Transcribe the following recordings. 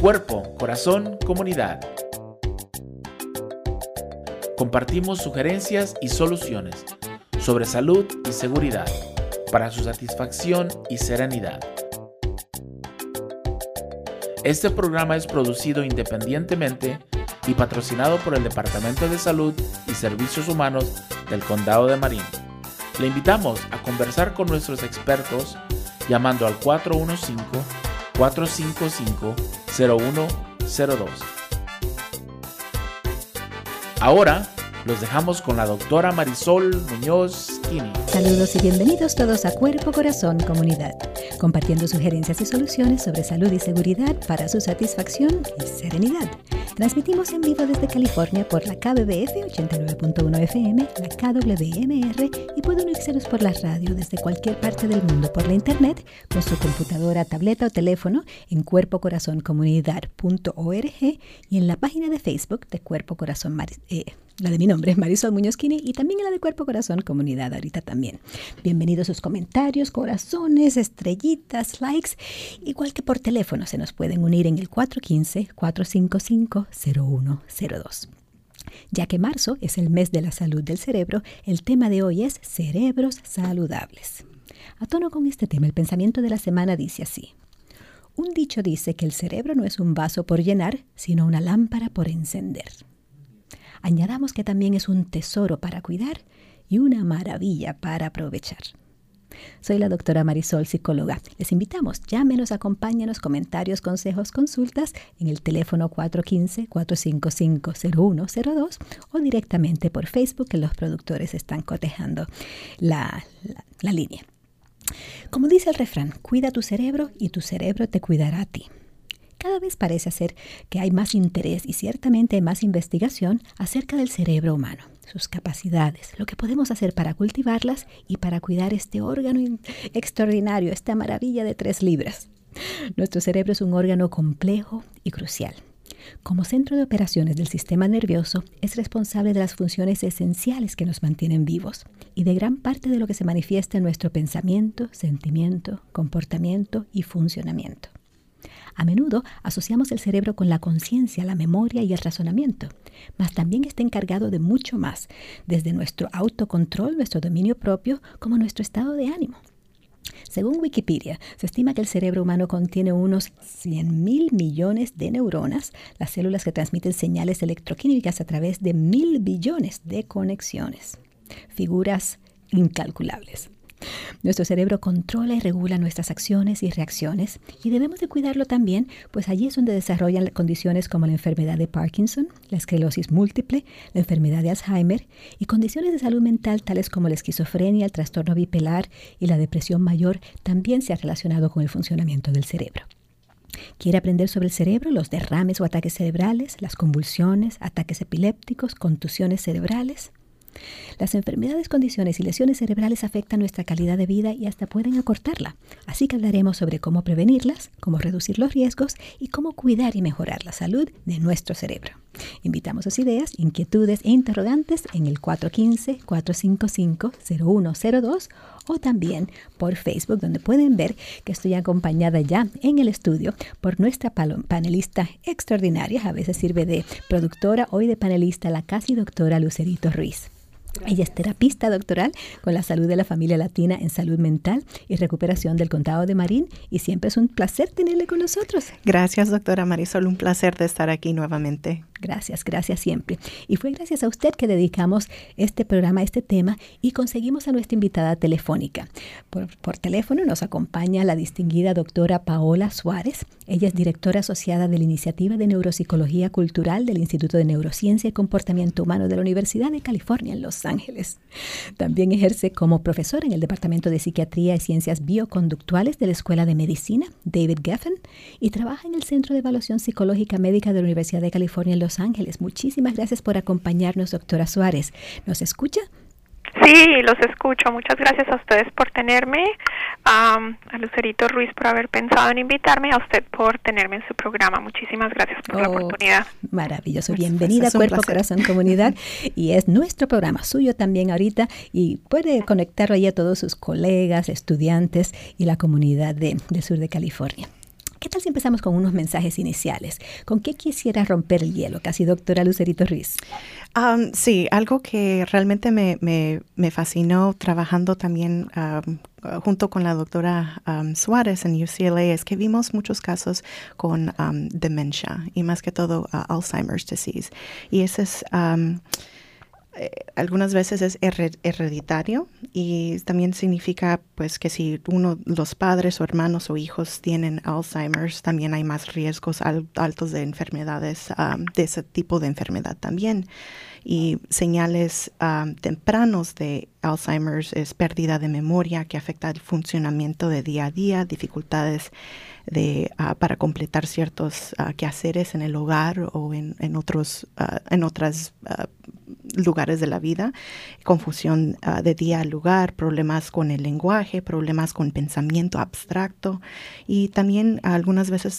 Cuerpo, Corazón, Comunidad. Compartimos sugerencias y soluciones sobre salud y seguridad para su satisfacción y serenidad. Este programa es producido independientemente y patrocinado por el Departamento de Salud y Servicios Humanos del Condado de Marin. Le invitamos a conversar con nuestros expertos llamando al 415-455-0102. Ahora los dejamos con la doctora Marisol Muñoz Kini. Saludos y bienvenidos todos a Cuerpo, Corazón, Comunidad, compartiendo sugerencias y soluciones sobre salud y seguridad para su satisfacción y serenidad. Transmitimos en vivo desde California por la KBBF 89.1 FM, la KWMR y puede unírsenos por la radio desde cualquier parte del mundo por la internet con su computadora, tableta o teléfono en cuerpocorazoncomunidad.org y en la página de Facebook de Cuerpo Corazón la de mi nombre es Marisol Muñoz Kini y también en la de Cuerpo Corazón Comunidad ahorita también. Bienvenidos sus comentarios, corazones, estrellitas, likes, igual que por teléfono se nos pueden unir en el 415-455-0102. Ya que marzo es el mes de la salud del cerebro, el tema de hoy es cerebros saludables. A tono con este tema, el pensamiento de la semana dice así: un dicho dice que el cerebro no es un vaso por llenar, sino una lámpara por encender. Añadamos que también es un tesoro para cuidar y una maravilla para aprovechar. Soy la doctora Marisol, psicóloga. Les invitamos, llámenos, acompáñanos, comentarios, consejos, consultas en el teléfono 415-455-0102 o directamente por Facebook, que los productores están cotejando la línea. Como dice el refrán, cuida tu cerebro y tu cerebro te cuidará a ti. Cada vez parece ser que hay más interés y ciertamente más investigación acerca del cerebro humano, sus capacidades, lo que podemos hacer para cultivarlas y para cuidar este órgano extraordinario, esta maravilla de 3 libras. Nuestro cerebro es un órgano complejo y crucial. Como centro de operaciones del sistema nervioso, es responsable de las funciones esenciales que nos mantienen vivos y de gran parte de lo que se manifiesta en nuestro pensamiento, sentimiento, comportamiento y funcionamiento. A menudo asociamos el cerebro con la conciencia, la memoria y el razonamiento, mas también está encargado de mucho más, desde nuestro autocontrol, nuestro dominio propio, como nuestro estado de ánimo. Según Wikipedia, se estima que el cerebro humano contiene unos 100.000 millones de neuronas, las células que transmiten señales electroquímicas a través de 1.000 billones de conexiones. Figuras incalculables. Nuestro cerebro controla y regula nuestras acciones y reacciones y debemos de cuidarlo también, pues allí es donde desarrollan condiciones como la enfermedad de Parkinson, la esclerosis múltiple, la enfermedad de Alzheimer y condiciones de salud mental tales como la esquizofrenia, el trastorno bipolar y la depresión mayor también se ha relacionado con el funcionamiento del cerebro. ¿Quiere aprender sobre el cerebro, los derrames o ataques cerebrales, las convulsiones, ataques epilépticos, contusiones cerebrales? Las enfermedades, condiciones y lesiones cerebrales afectan nuestra calidad de vida y hasta pueden acortarla. Así que hablaremos sobre cómo prevenirlas, cómo reducir los riesgos y cómo cuidar y mejorar la salud de nuestro cerebro. Invitamos sus ideas, inquietudes e interrogantes en el 415-455-0102 o también por Facebook, donde pueden ver que estoy acompañada ya en el estudio por nuestra panelista extraordinaria, a veces sirve de productora, hoy de panelista, la casi doctora Lucerito Ruiz. Ella es terapista doctoral con la salud de la familia latina en salud mental y recuperación del Condado de Marin y siempre es un placer tenerle con nosotros. Gracias, doctora Marisol, un placer de estar aquí nuevamente. Gracias siempre. Y fue gracias a usted que dedicamos este programa a este tema y conseguimos a nuestra invitada telefónica. Por teléfono nos acompaña la distinguida doctora Paola Suárez. Ella es directora asociada de la Iniciativa de Neuropsicología Cultural del Instituto de Neurociencia y Comportamiento Humano de la Universidad de California en Los Ángeles. También ejerce como profesora en el Departamento de Psiquiatría y Ciencias Bioconductuales de la Escuela de Medicina David Geffen y trabaja en el Centro de Evaluación Psicológica Médica de la Universidad de California en Los Ángeles. Muchísimas gracias por acompañarnos, doctora Suárez. ¿Nos escucha? Sí, los escucho. Muchas gracias a ustedes por tenerme, a Lucerito Ruiz por haber pensado en invitarme, a usted por tenerme en su programa. Muchísimas gracias por la oportunidad. Maravilloso. Bienvenida a Cuerpo, Corazón, Comunidad. Y es nuestro programa, suyo también ahorita, y puede conectarlo ahí a todos sus colegas, estudiantes y la comunidad del sur de California. ¿Qué tal si empezamos con unos mensajes iniciales? ¿Con qué quisiera romper el hielo? Casi doctora Lucerito Ruiz. Sí, algo que realmente me fascinó trabajando también junto con la doctora Suárez en UCLA es que vimos muchos casos con demencia y más que todo Alzheimer's disease. Y ese es... algunas veces es hereditario y también significa pues que si los padres o hermanos o hijos tienen Alzheimer's, también hay más riesgos altos de enfermedades, de ese tipo de enfermedad también. Y señales tempranos de Alzheimer's es pérdida de memoria que afecta el funcionamiento de día a día, dificultades para completar ciertos quehaceres en el hogar o en otros lugares de la vida, confusión de día al lugar, problemas con el lenguaje, problemas con pensamiento abstracto y también algunas veces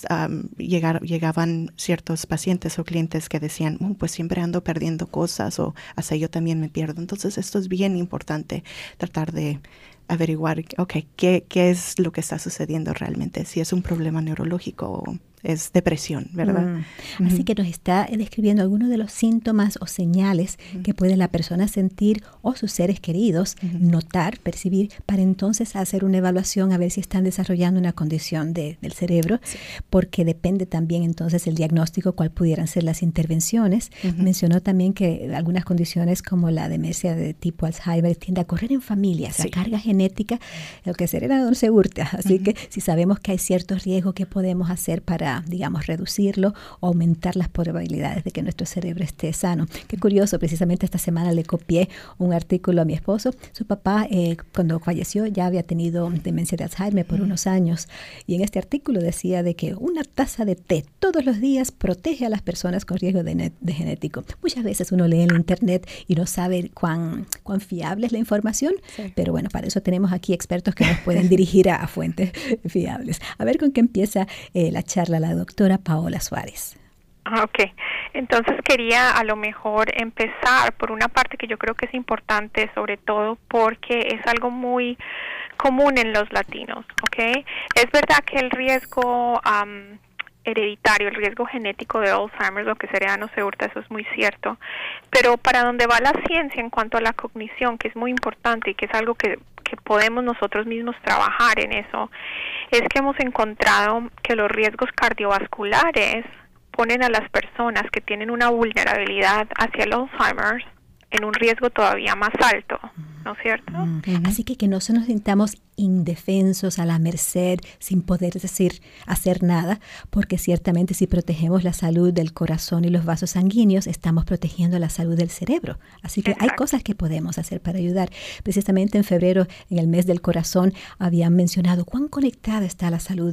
llegaban ciertos pacientes o clientes que decían, pues siempre ando perdiendo cosas o hasta yo también me pierdo. Entonces esto es bien importante, tratar de averiguar, qué es lo que está sucediendo realmente, si es un problema neurológico o es depresión, ¿verdad? Así que nos está describiendo algunos de los síntomas o señales que puede la persona sentir o sus seres queridos notar, percibir, para entonces hacer una evaluación a ver si están desarrollando una condición del cerebro, porque depende también entonces el diagnóstico, cuál pudieran ser las intervenciones. Mencionó también que algunas condiciones como la demencia de tipo Alzheimer tiende a correr en familias, la carga genética, lo que se hereda no se hurta, así que si sabemos que hay ciertos riesgos, ¿qué podemos hacer para digamos, reducirlo o aumentar las probabilidades de que nuestro cerebro esté sano? Qué curioso, precisamente esta semana le copié un artículo a mi esposo. Su papá, cuando falleció, ya había tenido demencia de Alzheimer por unos años, y en este artículo decía de que una taza de té todos los días protege a las personas con riesgo de genético. Muchas veces uno lee en internet y no sabe cuán fiable es la información, pero bueno, para eso tenemos aquí expertos que nos pueden dirigir a fuentes fiables. A ver con qué empieza la charla la doctora Paola Suárez. Ok, entonces quería a lo mejor empezar por una parte que yo creo que es importante, sobre todo porque es algo muy común en los latinos, ¿ok? Es verdad que el riesgo hereditario, el riesgo genético de Alzheimer, lo que se hereda no se hurta, eso es muy cierto, pero para donde va la ciencia en cuanto a la cognición, que es muy importante y que es algo que podemos nosotros mismos trabajar en eso, es que hemos encontrado que los riesgos cardiovasculares ponen a las personas que tienen una vulnerabilidad hacia el Alzheimer en un riesgo todavía más alto, ¿no es cierto? Así que no se nos sintamos indefensos, a la merced, sin poder hacer nada, porque ciertamente si protegemos la salud del corazón y los vasos sanguíneos, estamos protegiendo la salud del cerebro. Así que hay cosas que podemos hacer para ayudar. Precisamente en febrero, en el mes del corazón, habían mencionado cuán conectada está la salud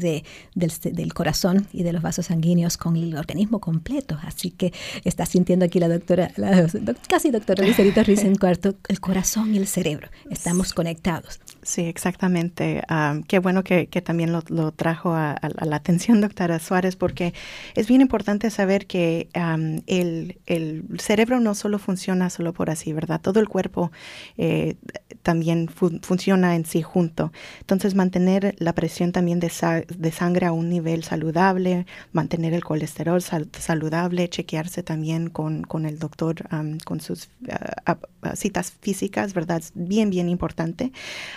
del corazón y de los vasos sanguíneos con el organismo completo. Así que está sintiendo aquí la doctora Lucerito Ruiz en cuarto, el corazón y el cerebro. Estamos conectados. Sí, exactamente. Qué bueno que también lo trajo a la atención, doctora Suárez, porque es bien importante saber que el cerebro no solo funciona solo por así, ¿verdad? Todo el cuerpo también funciona en sí junto. Entonces, mantener la presión también de sangre a un nivel saludable, mantener el colesterol saludable, chequearse también con el doctor, con sus citas físicas, ¿verdad? Es bien, bien importante.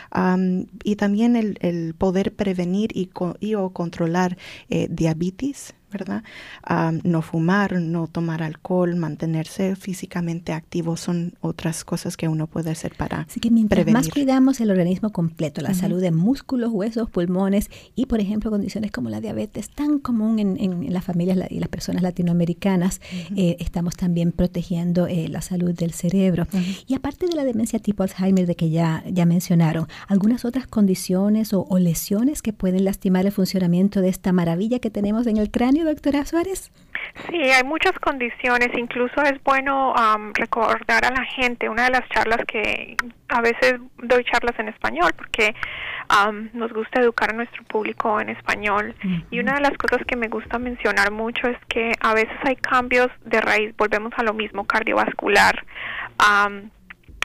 Y también el poder prevenir o controlar diabetes, ¿verdad? No fumar, no tomar alcohol, mantenerse físicamente activo son otras cosas que uno puede hacer para Así que mientras prevenir. Más cuidamos el organismo completo, la salud de músculos, huesos, pulmones y, por ejemplo, condiciones como la diabetes, tan común en las familias y las personas latinoamericanas, estamos también protegiendo la salud del cerebro. Y aparte de la demencia tipo Alzheimer, de que ya mencionaron, ¿algunas otras condiciones o lesiones que pueden lastimar el funcionamiento de esta maravilla que tenemos en el cráneo, doctora Suárez? Sí, hay muchas condiciones. Incluso es bueno recordar a la gente, una de las charlas que a veces doy charlas en español porque nos gusta educar a nuestro público en español, y una de las cosas que me gusta mencionar mucho es que a veces hay cambios de raíz, volvemos a lo mismo, cardiovascular,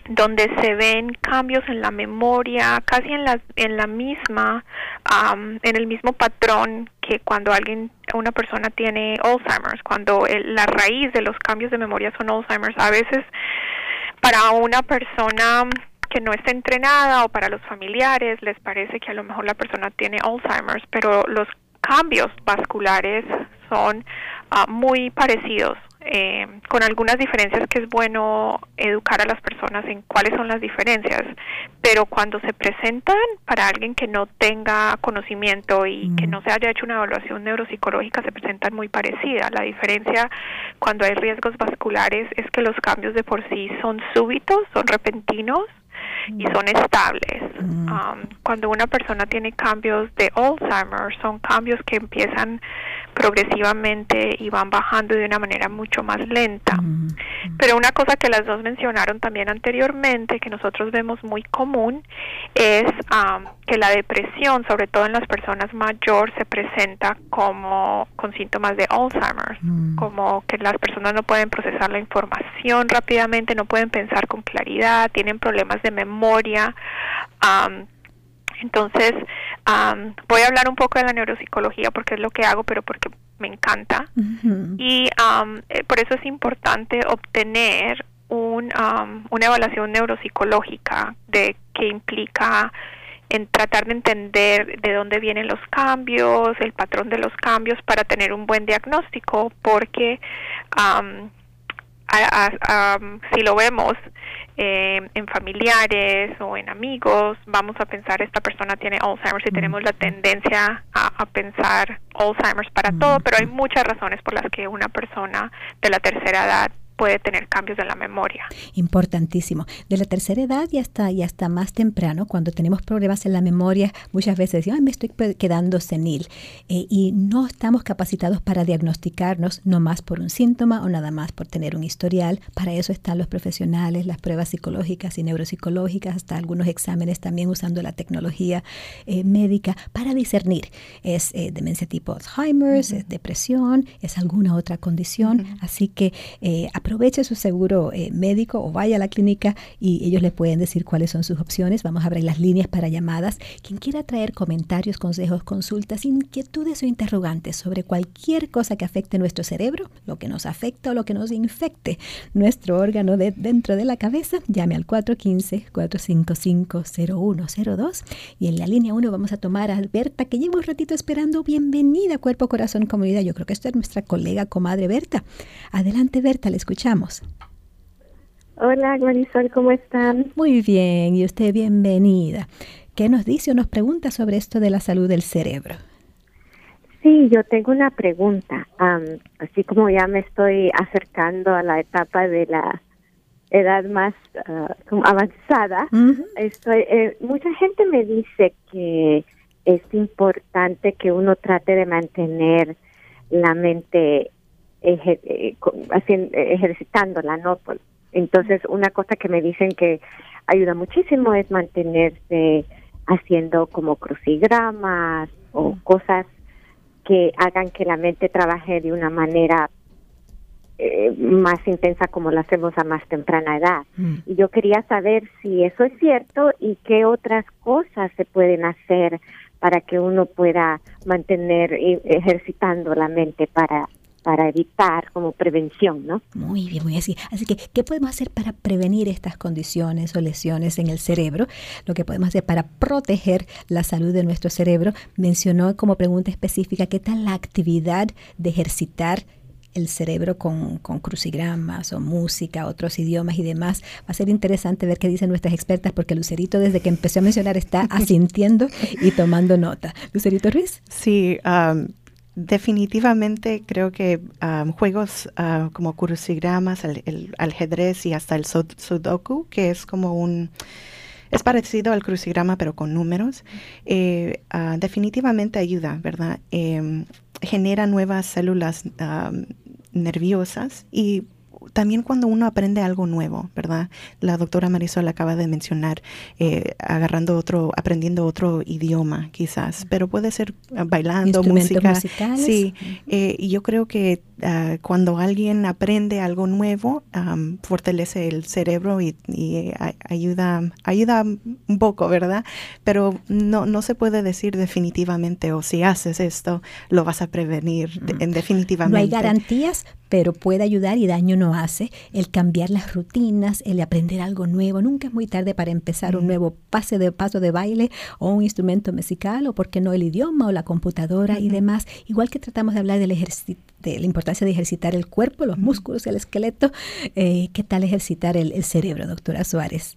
donde se ven cambios en la memoria, casi en la misma, en el mismo patrón que cuando una persona tiene Alzheimer's, cuando la raíz de los cambios de memoria son Alzheimer's. A veces para una persona que no está entrenada o para los familiares les parece que a lo mejor la persona tiene Alzheimer's, pero los cambios vasculares son muy parecidos, con algunas diferencias que es bueno educar a las personas en cuáles son las diferencias, pero cuando se presentan para alguien que no tenga conocimiento y que no se haya hecho una evaluación neuropsicológica, se presentan muy parecidas. La diferencia cuando hay riesgos vasculares es que los cambios de por sí son súbitos, son repentinos y son estables. Cuando una persona tiene cambios de Alzheimer, son cambios que empiezan progresivamente y van bajando de una manera mucho más lenta. Pero una cosa que las dos mencionaron también anteriormente, que nosotros vemos muy común, es que la depresión, sobre todo en las personas mayores, se presenta con síntomas de Alzheimer, como que las personas no pueden procesar la información rápidamente, no pueden pensar con claridad, tienen problemas de memoria. Entonces, voy a hablar un poco de la neuropsicología porque es lo que hago, pero porque me encanta. Y por eso es importante obtener una evaluación neuropsicológica que implica en tratar de entender de dónde vienen los cambios, el patrón de los cambios para tener un buen diagnóstico, porque si lo vemos en familiares o en amigos, vamos a pensar esta persona tiene Alzheimer, si tenemos la tendencia a pensar Alzheimer para todo, pero hay muchas razones por las que una persona de la tercera edad puede tener cambios en la memoria. Importantísimo. De la tercera edad y hasta más temprano, cuando tenemos problemas en la memoria, muchas veces decimos, me estoy quedando senil. Y no estamos capacitados para diagnosticarnos no más por un síntoma o nada más por tener un historial. Para eso están los profesionales, las pruebas psicológicas y neuropsicológicas, hasta algunos exámenes también usando la tecnología médica para discernir. ¿Es demencia tipo Alzheimer? ¿Es depresión? ¿Es alguna otra condición? Así que aproveche su seguro médico o vaya a la clínica y ellos le pueden decir cuáles son sus opciones. Vamos a abrir las líneas para llamadas. Quien quiera traer comentarios, consejos, consultas, inquietudes o interrogantes sobre cualquier cosa que afecte nuestro cerebro, lo que nos afecta o lo que nos infecte nuestro órgano dentro de la cabeza, llame al 415-455-0102. Y en la línea 1 vamos a tomar a Berta, que lleva un ratito esperando. Bienvenida, Cuerpo, Corazón, Comunidad. Yo creo que esta es nuestra colega, comadre Berta. Adelante, Berta, le escuchamos. Hola, Marisol, ¿cómo están? Muy bien, y usted bienvenida. ¿Qué nos dice o nos pregunta sobre esto de la salud del cerebro? Sí, yo tengo una pregunta. Así como ya me estoy acercando a la etapa de la edad más avanzada, mucha gente me dice que es importante que uno trate de mantener la mente ejercitándola, ¿no? Entonces, una cosa que me dicen que ayuda muchísimo es mantenerse haciendo como crucigramas o cosas que hagan que la mente trabaje de una manera más intensa como lo hacemos a más temprana edad. Y yo quería saber si eso es cierto y qué otras cosas se pueden hacer para que uno pueda mantener ejercitando la mente para evitar como prevención, ¿no? Muy bien, muy así. Así que, ¿qué podemos hacer para prevenir estas condiciones o lesiones en el cerebro? Lo que podemos hacer para proteger la salud de nuestro cerebro. Mencionó como pregunta específica, ¿qué tal la actividad de ejercitar el cerebro con crucigramas o música, otros idiomas y demás? Va a ser interesante ver qué dicen nuestras expertas, porque Lucerito, desde que empezó a mencionar, está asintiendo y tomando nota. Lucerito Ruiz. Sí, definitivamente creo que juegos como crucigramas, el ajedrez y hasta el sudoku, que es como es parecido al crucigrama pero con números, definitivamente ayuda, ¿verdad? Genera nuevas células nerviosas y también cuando uno aprende algo nuevo, ¿verdad? La doctora Marisol acaba de mencionar aprendiendo otro idioma quizás, pero puede ser bailando, música. Musicales. Sí, y yo creo que cuando alguien aprende algo nuevo, fortalece el cerebro y ayuda un poco, ¿verdad? Pero no se puede decir definitivamente, o si haces esto, lo vas a prevenir definitivamente. No hay garantías, pero puede ayudar y daño no hace el cambiar las rutinas, el aprender algo nuevo. Nunca es muy tarde para empezar un nuevo paso de baile o un instrumento musical, o por qué no el idioma o la computadora y demás. Igual que tratamos de hablar de la importancia de ejercitar el cuerpo, los músculos, el esqueleto. ¿Qué tal ejercitar el cerebro, doctora Suárez?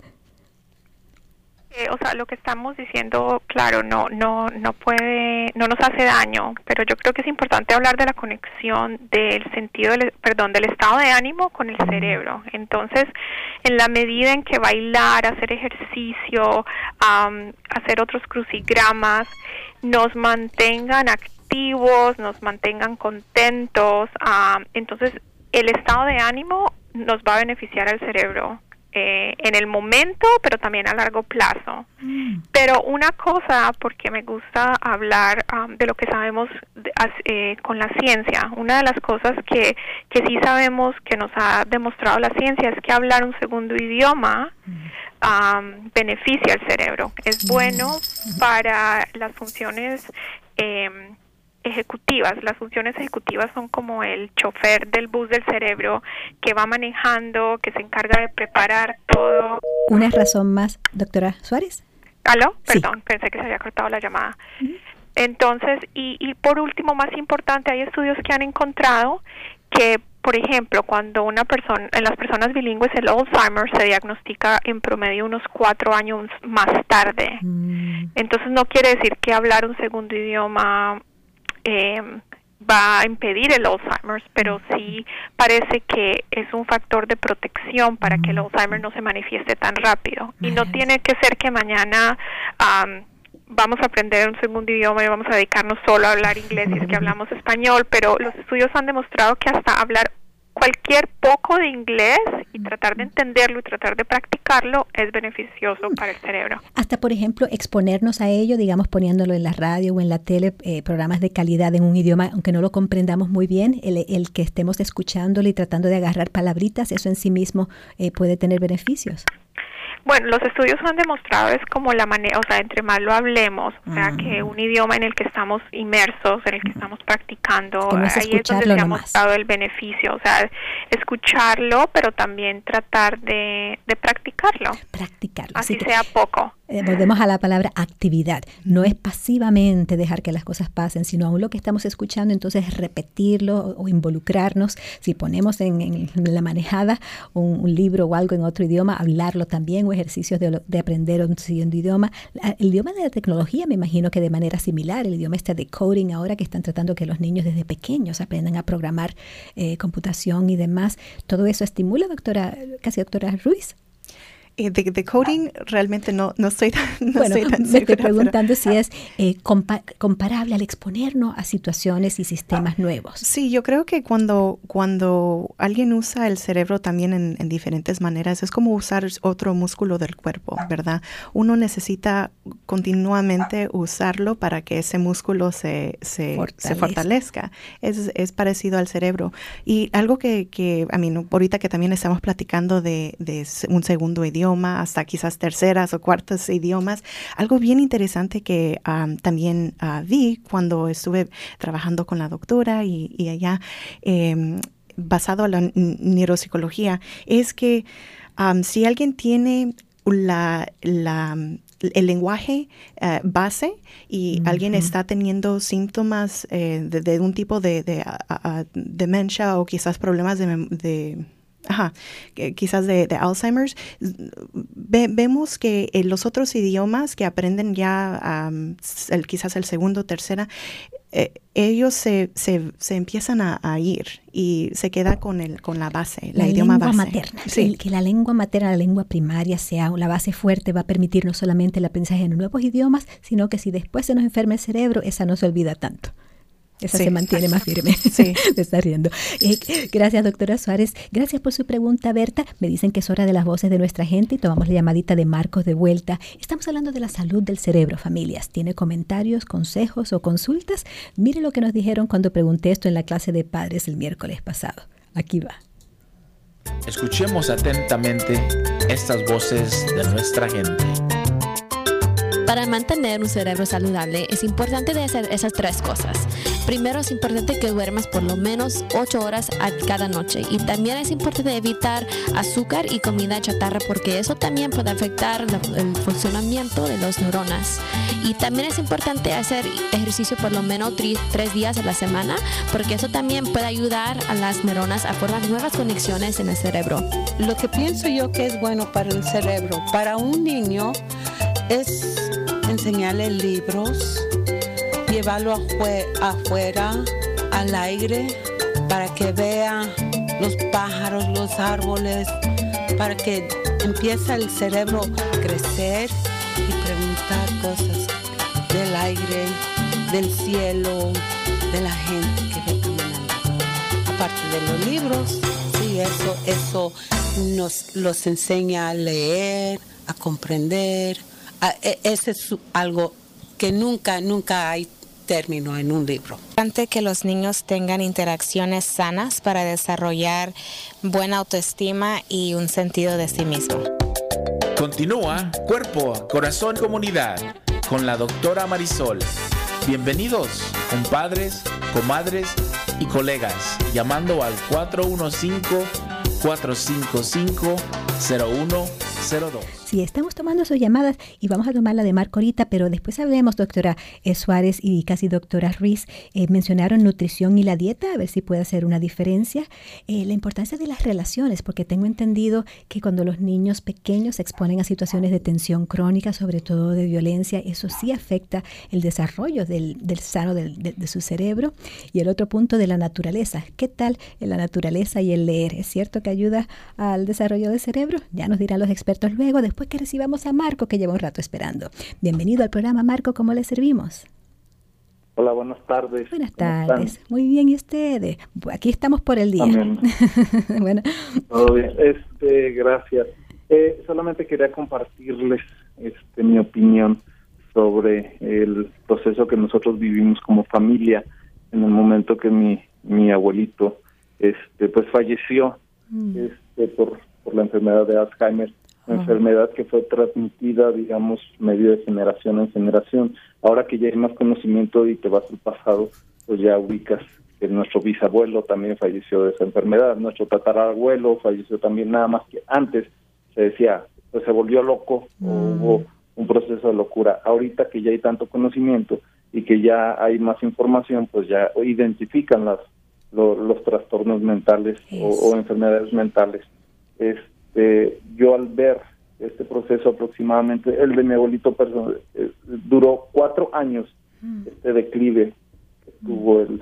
O sea, lo que estamos diciendo, claro, no nos hace daño, pero yo creo que es importante hablar de la conexión del del estado de ánimo con el cerebro. Entonces, en la medida en que bailar, hacer ejercicio, hacer otros crucigramas, nos mantengan activos, nos mantengan contentos, entonces el estado de ánimo nos va a beneficiar al cerebro. En el momento, pero también a largo plazo. Pero una cosa, porque me gusta hablar de lo que sabemos con la ciencia, una de las cosas que sí sabemos que nos ha demostrado la ciencia es que hablar un segundo idioma beneficia al cerebro. Es bueno para las funciones ejecutivas. Las funciones ejecutivas son como el chofer del bus del cerebro que va manejando, que se encarga de preparar todo. ¿Una razón más, doctora Suárez? ¿Aló? Sí. Perdón, pensé que se había cortado la llamada. Entonces, y por último, más importante, hay estudios que han encontrado que, por ejemplo, cuando en las personas bilingües el Alzheimer se diagnostica en promedio unos 4 años más tarde. Entonces, no quiere decir que hablar un segundo idioma va a impedir el Alzheimer, pero sí parece que es un factor de protección para que el Alzheimer no se manifieste tan rápido. Y no tiene que ser que mañana vamos a aprender un segundo idioma y vamos a dedicarnos solo a hablar inglés y es que hablamos español, pero los estudios han demostrado que hasta hablar cualquier poco de inglés y tratar de entenderlo y tratar de practicarlo es beneficioso para el cerebro. Hasta, por ejemplo, exponernos a ello, digamos, poniéndolo en la radio o en la tele, programas de calidad en un idioma, aunque no lo comprendamos muy bien, el que estemos escuchándolo y tratando de agarrar palabritas, eso en sí mismo puede tener beneficios. Bueno, los estudios han demostrado es como la manera, o sea, entre más lo hablemos, o sea, que un idioma en el que estamos inmersos, en el que estamos practicando, que no es ahí es donde se ha mostrado el beneficio, o sea, escucharlo, pero también tratar de practicarlo. Practicarlo. Así sea poco. Volvemos a la palabra actividad. No es pasivamente dejar que las cosas pasen, sino aún lo que estamos escuchando, entonces repetirlo o involucrarnos. Si ponemos en la manejada un libro o algo en otro idioma, hablarlo también, o ejercicios de aprender un segundo idioma. El idioma de la tecnología, me imagino que de manera similar, el idioma de coding ahora que están tratando que los niños desde pequeños aprendan a programar computación y demás. Todo eso estimula, doctora Ruiz. De coding realmente no estoy tan bueno, segura. Me estoy preguntando si es comparable al exponernos a situaciones y sistemas nuevos. Sí, yo creo que cuando alguien usa el cerebro también en diferentes maneras, es como usar otro músculo del cuerpo, ¿verdad? Uno necesita continuamente usarlo para que ese músculo se fortalezca. Es parecido al cerebro. Y algo que a mí, ahorita que también estamos platicando de un segundo idioma, hasta quizás terceras o cuartas idiomas. Algo bien interesante que también vi cuando estuve trabajando con la doctora y allá, basado en la neuropsicología, es que si alguien tiene el lenguaje base y alguien está teniendo síntomas de un tipo de demencia o quizás problemas quizás de Alzheimer's, vemos que los otros idiomas que aprenden ya quizás el segundo o tercera, ellos se empiezan a ir y se queda con la base, la idioma base. Materna. Sí. Que la lengua materna, la lengua primaria sea la base fuerte va a permitir no solamente el aprendizaje en nuevos idiomas, sino que si después se nos enferma el cerebro, esa no se olvida tanto. Esa Sí. se mantiene más firme. Sí. Me está riendo. Gracias, doctora Suárez. Gracias por su pregunta, Berta. Me dicen que es hora de las voces de nuestra gente y tomamos la llamadita de Marcos de vuelta. Estamos hablando de la salud del cerebro, familias. ¿Tiene comentarios, consejos o consultas? Mire lo que nos dijeron cuando pregunté esto en la clase de padres el miércoles pasado. Aquí va. Escuchemos atentamente estas voces de nuestra gente. Para mantener un cerebro saludable es importante de hacer esas 3 cosas. Primero, es importante que duermas por lo menos 8 horas cada noche, y también es importante evitar azúcar y comida chatarra, porque eso también puede afectar el funcionamiento de las neuronas. Y también es importante hacer ejercicio por lo menos 3 días a la semana, porque eso también puede ayudar a las neuronas a formar nuevas conexiones en el cerebro. Lo que pienso yo que es bueno para el cerebro, para un niño, es enseñarle libros, llevarlo afuera, al aire, para que vea los pájaros, los árboles, para que empiece el cerebro a crecer y preguntar cosas del aire, del cielo, de la gente que ve caminando. Aparte de los libros, sí, eso los enseña a leer, a comprender. Ese es algo que nunca hay término en un libro. Es importante que los niños tengan interacciones sanas para desarrollar buena autoestima y un sentido de sí mismo. Continúa Cuerpo, Corazón, Comunidad con la doctora Marisol. Bienvenidos, compadres, comadres y colegas, llamando al 415-455-0102. Sí, estamos tomando sus llamadas y vamos a tomar la de Marco ahorita, pero después hablemos, doctora Suárez y casi doctora Ruiz. Mencionaron nutrición y la dieta, a ver si puede hacer una diferencia. La importancia de las relaciones, porque tengo entendido que cuando los niños pequeños se exponen a situaciones de tensión crónica, sobre todo de violencia, eso sí afecta el desarrollo del sano de su cerebro. Y el otro punto de la naturaleza. ¿Qué tal la naturaleza y el leer? ¿Es cierto que ayuda al desarrollo del cerebro? Ya nos dirán los expertos luego, después que recibamos a Marco, que lleva un rato esperando. Bienvenido al programa, Marco. ¿Cómo le servimos? Hola, buenas tardes. Buenas tardes. Muy bien, ¿y ustedes? Aquí estamos por el día. Bueno. Todo bien. Gracias. Solamente quería compartirles mi opinión sobre el proceso que nosotros vivimos como familia en el momento que mi abuelito pues falleció por la enfermedad de Alzheimer. Una enfermedad que fue transmitida, digamos, medio de generación en generación. Ahora que ya hay más conocimiento y te vas al pasado, pues ya ubicas que nuestro bisabuelo también falleció de esa enfermedad, nuestro tatarabuelo falleció también, nada más que antes se decía, pues se volvió loco o hubo un proceso de locura. Ahorita que ya hay tanto conocimiento y que ya hay más información, pues ya identifican los trastornos mentales o enfermedades mentales. Yo al ver este proceso aproximadamente, el de mi abuelito duró 4 años, este declive que tuvo él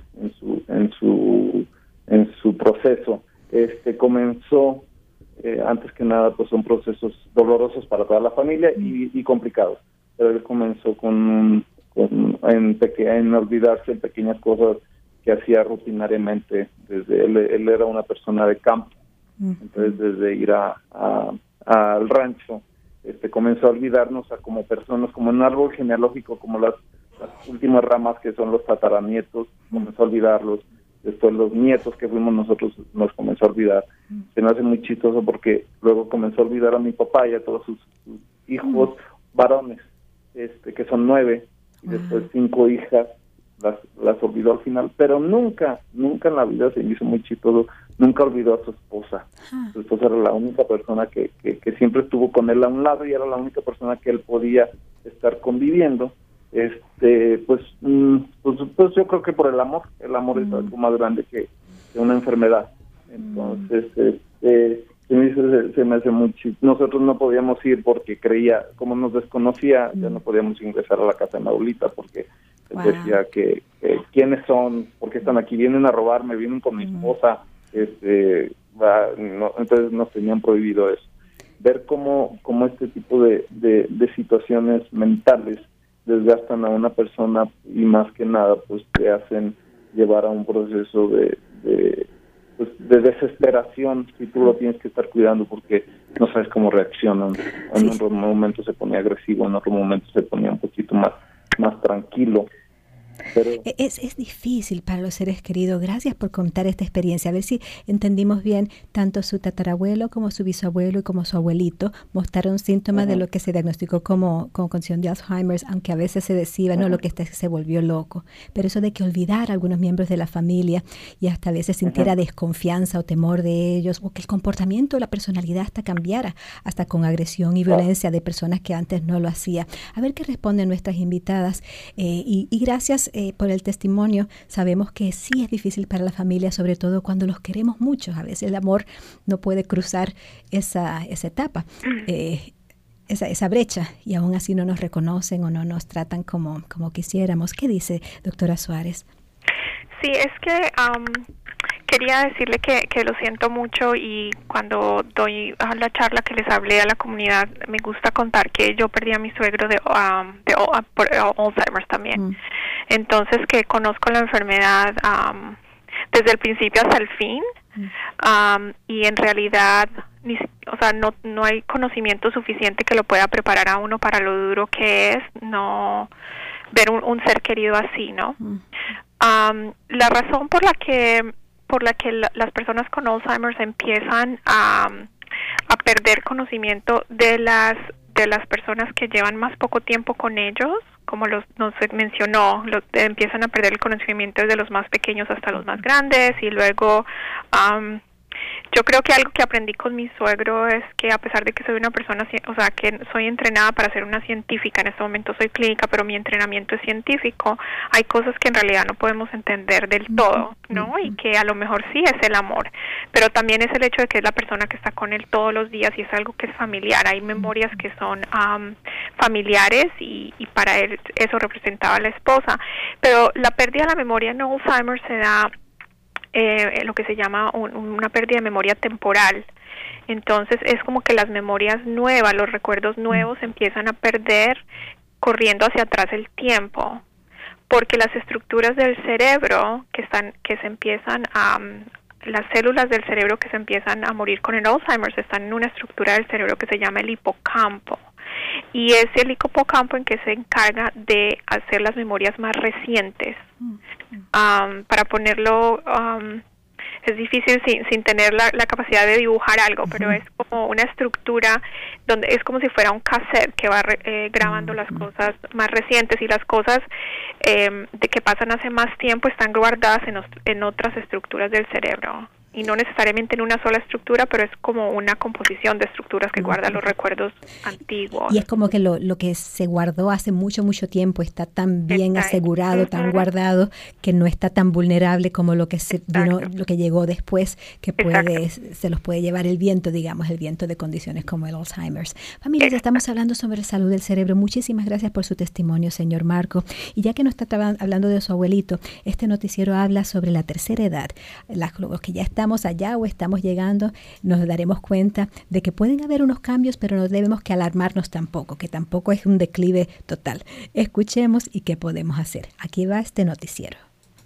en su proceso. Comenzó, antes que nada, pues son procesos dolorosos para toda la familia y complicados, pero él comenzó en olvidarse en pequeñas cosas que hacía rutinariamente. Desde él era una persona de campo. Entonces, desde ir al rancho, comenzó a olvidarnos como personas, como en un árbol genealógico, como las últimas ramas que son los tataranietos, comenzó a olvidarlos. Después los nietos que fuimos nosotros nos comenzó a olvidar. Se me hace muy chistoso porque luego comenzó a olvidar a mi papá y a todos sus hijos varones, que son 9, y después 5 hijas. Las olvidó al final, pero nunca en la vida, se me hizo muy chistoso, nunca olvidó a su esposa. Su esposa era la única persona que siempre estuvo con él a un lado y era la única persona que él podía estar conviviendo. Pues yo creo que por el amor es algo más grande que una enfermedad. Entonces, se me hace muy chistoso. Nosotros no podíamos ir porque creía, como nos desconocía, ya no podíamos ingresar a la casa de mi abuelita porque decía que quiénes son, por qué están aquí, vienen a robarme, vienen con mi esposa, entonces nos tenían prohibido eso. Ver cómo este tipo de situaciones mentales desgastan a una persona y más que nada pues te hacen llevar a un proceso de desesperación si tú lo tienes que estar cuidando porque no sabes cómo reaccionan. En un momento se ponía agresivo, en otro momento se ponía un poquito más tranquilo. Pero es difícil para los seres queridos. Gracias por contar esta experiencia. A ver si entendimos bien. Tanto su tatarabuelo como su bisabuelo y como su abuelito mostraron síntomas de lo que se diagnosticó como condición de Alzheimer, aunque a veces se decía, no, lo que se volvió loco. Pero eso de que olvidar a algunos miembros de la familia y hasta a veces sintiera desconfianza o temor de ellos, o que el comportamiento o la personalidad hasta cambiara, hasta con agresión y violencia de personas que antes no lo hacía. A ver qué responden nuestras invitadas. Y gracias por el testimonio. Sabemos que sí es difícil para la familia, sobre todo cuando los queremos mucho. A veces el amor no puede cruzar esa etapa, esa brecha, y aún así no nos reconocen o no nos tratan como quisiéramos. ¿Qué dice, doctora Suárez? Sí, es que quería decirle que lo siento mucho, y cuando doy la charla que les hablé a la comunidad, me gusta contar que yo perdí a mi suegro por Alzheimer's también. Entonces, que conozco la enfermedad desde el principio hasta el fin, y en realidad no hay conocimiento suficiente que lo pueda preparar a uno para lo duro que es no ver un ser querido así, ¿no? La razón por la que las personas con Alzheimer empiezan a perder conocimiento de las personas que llevan más poco tiempo con ellos, como nos mencionó, empiezan a perder el conocimiento desde los más pequeños hasta los más grandes, y luego yo creo que algo que aprendí con mi suegro es que, a pesar de que soy una persona, que soy entrenada para ser una científica, en este momento soy clínica, pero mi entrenamiento es científico, hay cosas que en realidad no podemos entender del todo, ¿no? Y que a lo mejor sí es el amor, pero también es el hecho de que es la persona que está con él todos los días, y es algo que es familiar. Hay memorias que son familiares, y para él eso representaba a la esposa, pero la pérdida de la memoria en Alzheimer se da lo que se llama una pérdida de memoria temporal. Entonces es como que las memorias nuevas, los recuerdos nuevos empiezan a perder corriendo hacia atrás el tiempo, porque las estructuras del cerebro las células del cerebro que se empiezan a morir con el Alzheimer están en una estructura del cerebro que se llama el hipocampo, y es el hipocampo en que se encarga de hacer las memorias más recientes. Para ponerlo, es difícil sin tener la capacidad de dibujar algo, pero es como una estructura donde es como si fuera un cassette que va grabando las cosas más recientes, y las cosas de que pasan hace más tiempo están guardadas en otras estructuras del cerebro, y no necesariamente en una sola estructura, pero es como una composición de estructuras que guarda los recuerdos antiguos. Y es como que lo que se guardó hace mucho tiempo está tan bien asegurado, tan guardado, que no está tan vulnerable como lo que lo que llegó después, que se los puede llevar el viento, digamos, el viento de condiciones como el Alzheimer's. Familia, ya estamos hablando sobre la salud del cerebro. Muchísimas gracias por su testimonio, señor Marco. Y ya que nos está hablando de su abuelito, este noticiero habla sobre la tercera edad. Los que ya estamos allá o estamos llegando, nos daremos cuenta de que pueden haber unos cambios, pero no debemos que alarmarnos tampoco, que tampoco es un declive total. Escuchemos y qué podemos hacer. Aquí va este noticiero.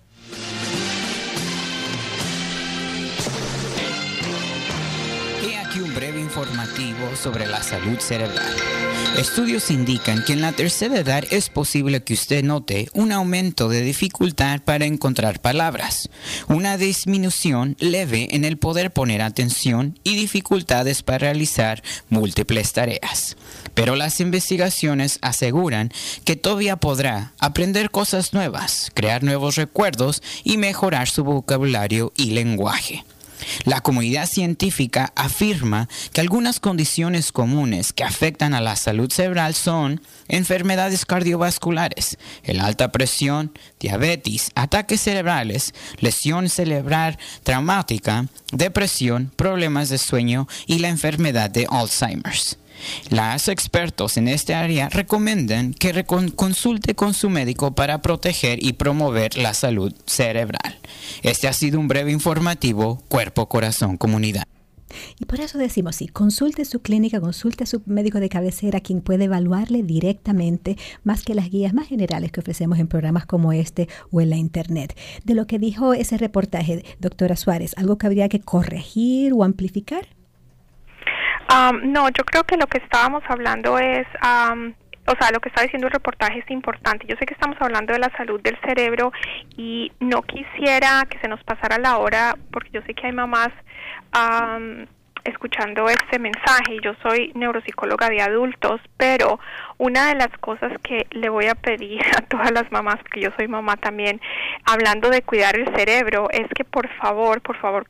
He aquí un breve informativo sobre la salud cerebral. Estudios indican que en la tercera edad es posible que usted note un aumento de dificultad para encontrar palabras, una disminución leve en el poder poner atención y dificultades para realizar múltiples tareas. Pero las investigaciones aseguran que todavía podrá aprender cosas nuevas, crear nuevos recuerdos y mejorar su vocabulario y lenguaje. La comunidad científica afirma que algunas condiciones comunes que afectan a la salud cerebral son enfermedades cardiovasculares, la alta presión, diabetes, ataques cerebrales, lesión cerebral traumática, depresión, problemas de sueño y la enfermedad de Alzheimer's. Los expertos en esta área recomiendan que consulte con su médico para proteger y promover la salud cerebral. Este ha sido un breve informativo Cuerpo, Corazón, Comunidad. Y por eso decimos, sí, consulte su clínica, consulte a su médico de cabecera, quien puede evaluarle directamente, más que las guías más generales que ofrecemos en programas como este o en la internet. De lo que dijo ese reportaje, doctora Suárez, ¿algo que habría que corregir o amplificar? No, yo creo que lo que estábamos hablando es... lo que está diciendo el reportaje es importante. Yo sé que estamos hablando de la salud del cerebro y no quisiera que se nos pasara la hora, porque yo sé que hay mamás escuchando este mensaje. Yo soy neuropsicóloga de adultos, pero una de las cosas que le voy a pedir a todas las mamás, porque yo soy mamá también, hablando de cuidar el cerebro, es que por favor,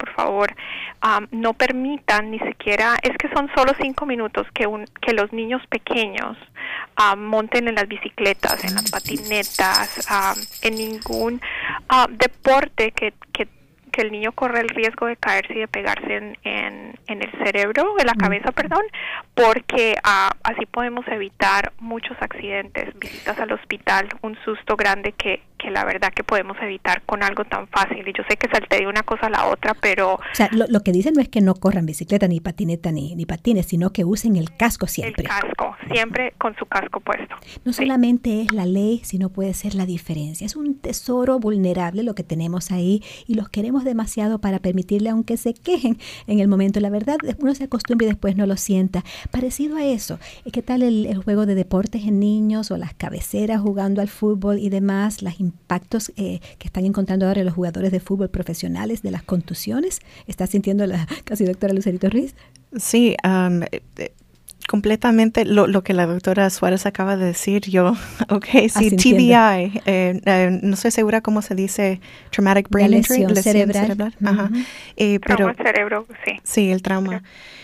no permitan ni siquiera, es que son solo 5 minutos que los niños pequeños monten en las bicicletas, en las patinetas, en ningún deporte que el niño corre el riesgo de caerse y de pegarse en el cerebro, en la cabeza, porque así podemos evitar muchos accidentes, visitas al hospital, un susto grande que la verdad que podemos evitar con algo tan fácil. Y yo sé que salté de una cosa a la otra, pero... O sea, lo que dicen no es que no corran bicicleta, ni patineta, ni patines, sino que usen el casco siempre. El casco, siempre con su casco puesto. No solamente es la ley, sino puede ser la diferencia. Es un tesoro vulnerable lo que tenemos ahí y los queremos demasiado para permitirle, aunque se quejen en el momento. La verdad, uno se acostumbra y después no lo sienta. Parecido a eso, ¿qué tal el juego de deportes en niños o las cabeceras jugando al fútbol y demás, las impactos que están encontrando ahora los jugadores de fútbol profesionales de las contusiones? ¿Está sintiendo casi doctora Lucerito Ruiz? Sí, completamente lo que la doctora Suárez acaba de decir. Sí, TBI, no estoy segura cómo se dice, traumatic brain injury, lesión cerebral. Ajá. Trauma al cerebro, sí. Sí, el trauma.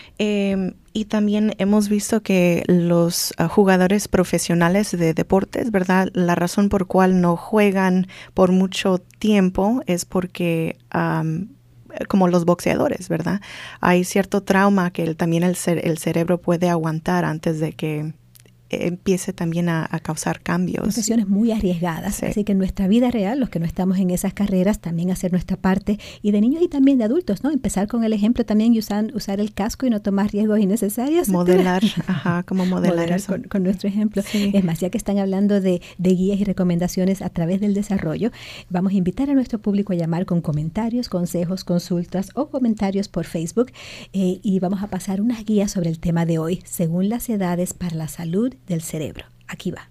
Y también hemos visto que los jugadores profesionales de deportes, ¿verdad? La razón por cual no juegan por mucho tiempo es porque, como los boxeadores, ¿verdad? Hay cierto trauma que también el cerebro puede aguantar antes de que empiece también a causar cambios. Profesiones muy arriesgadas, sí. Así que en nuestra vida real, los que no estamos en esas carreras, también hacer nuestra parte, y de niños y también de adultos, ¿no? Empezar con el ejemplo también y usar el casco y no tomar riesgos innecesarios. Modelar, como modelar eso. Con nuestro ejemplo. Sí. Es más, ya que están hablando de guías y recomendaciones a través del desarrollo, vamos a invitar a nuestro público a llamar con comentarios, consejos, consultas o comentarios por Facebook y vamos a pasar unas guías sobre el tema de hoy, según las edades para la salud del cerebro. Aquí va.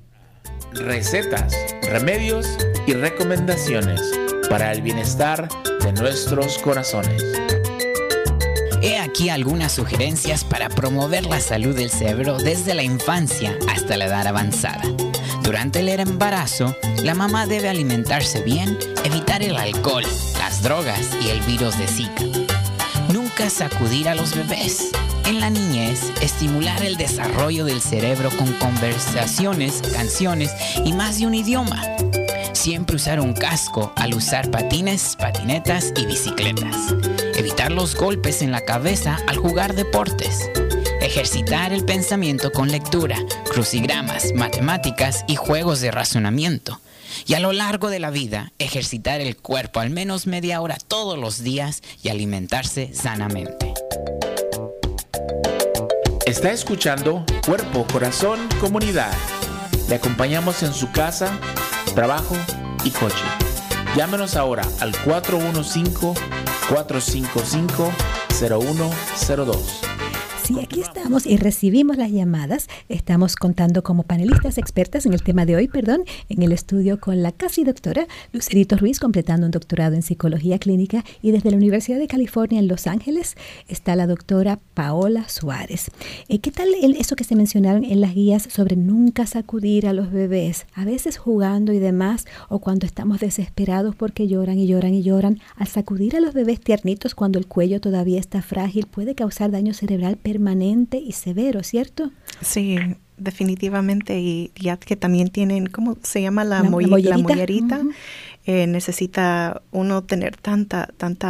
Recetas, remedios y recomendaciones para el bienestar de nuestros corazones. He aquí algunas sugerencias para promover la salud del cerebro desde la infancia hasta la edad avanzada. Durante el embarazo, la mamá debe alimentarse bien, evitar el alcohol, las drogas y el virus de Zika. Nunca sacudir a los bebés. En la niñez, estimular el desarrollo del cerebro con conversaciones, canciones y más de un idioma. Siempre usar un casco al usar patines, patinetas y bicicletas. Evitar los golpes en la cabeza al jugar deportes. Ejercitar el pensamiento con lectura, crucigramas, matemáticas y juegos de razonamiento. Y a lo largo de la vida, ejercitar el cuerpo al menos media hora todos los días y alimentarse sanamente. Está escuchando Cuerpo, Corazón, Comunidad. Le acompañamos en su casa, trabajo y coche. Llámenos ahora al 415-455-0102. Sí, aquí estamos y recibimos las llamadas. Estamos contando como panelistas expertas en el tema de hoy, en el estudio con la casi doctora Lucerito Ruiz, completando un doctorado en psicología clínica, y desde la Universidad de California en Los Ángeles está la doctora Paola Suárez. ¿Qué tal eso que se mencionaron en las guías sobre nunca sacudir a los bebés? A veces jugando y demás, o cuando estamos desesperados porque lloran y lloran y lloran, al sacudir a los bebés tiernitos cuando el cuello todavía está frágil, puede causar daño cerebral permanente y severo, ¿cierto? Sí, definitivamente, y ya que también tienen, ¿cómo se llama? La mollerita. Uh-huh. Necesita uno tener tanta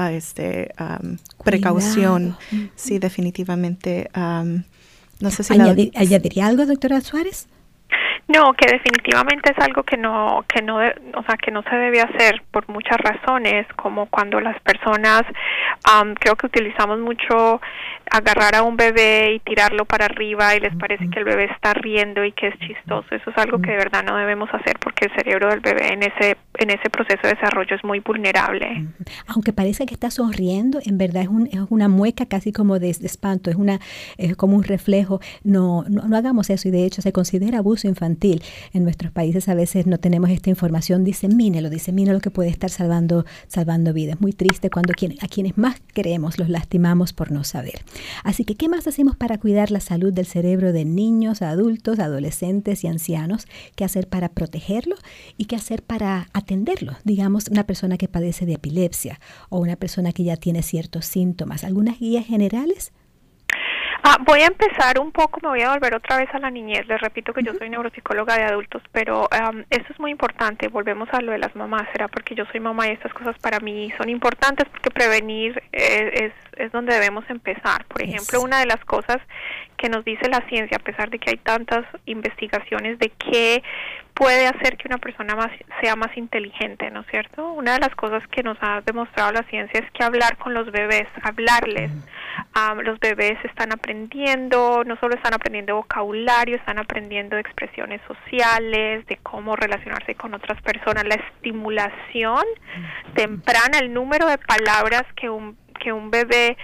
precaución. Uh-huh. Sí, definitivamente. No sé si ¿Añadiría algo, doctora Suárez? No, que definitivamente es algo que no se debe hacer por muchas razones, como cuando las personas Creo que utilizamos mucho agarrar a un bebé y tirarlo para arriba y les parece que el bebé está riendo y que es chistoso. Eso es algo que de verdad no debemos hacer, porque el cerebro del bebé en ese proceso de desarrollo es muy vulnerable. Aunque parece que está sonriendo, en verdad es una mueca casi como de espanto, es como un reflejo. No hagamos eso, y de hecho se considera abuso infantil. En nuestros países a veces no tenemos esta información. Disemínelo que puede estar salvando vidas. Es muy triste cuando a quienes más queremos los lastimamos por no saber. Así que, ¿qué más hacemos para cuidar la salud del cerebro de niños, adultos, adolescentes y ancianos? ¿Qué hacer para protegerlo y qué hacer para atenderlo? Digamos, una persona que padece de epilepsia o una persona que ya tiene ciertos síntomas. ¿Algunas guías generales? Voy a empezar un poco, me voy a volver otra vez a la niñez. Les repito que yo soy neuropsicóloga de adultos, pero esto es muy importante. Volvemos a lo de las mamás. Será porque yo soy mamá y estas cosas para mí son importantes, porque prevenir es donde debemos empezar. Por ejemplo, una de las cosas que nos dice la ciencia, a pesar de que hay tantas investigaciones de qué puede hacer que una persona sea más inteligente, ¿no es cierto? Una de las cosas que nos ha demostrado la ciencia es que hablar con los bebés, hablarles. Los bebés están aprendiendo, no solo están aprendiendo vocabulario, están aprendiendo expresiones sociales, de cómo relacionarse con otras personas. La estimulación temprana, el número de palabras que un bebé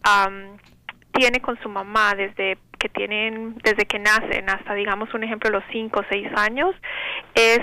tiene con su mamá desde que nacen hasta, digamos, un ejemplo, los 5 o 6 años, es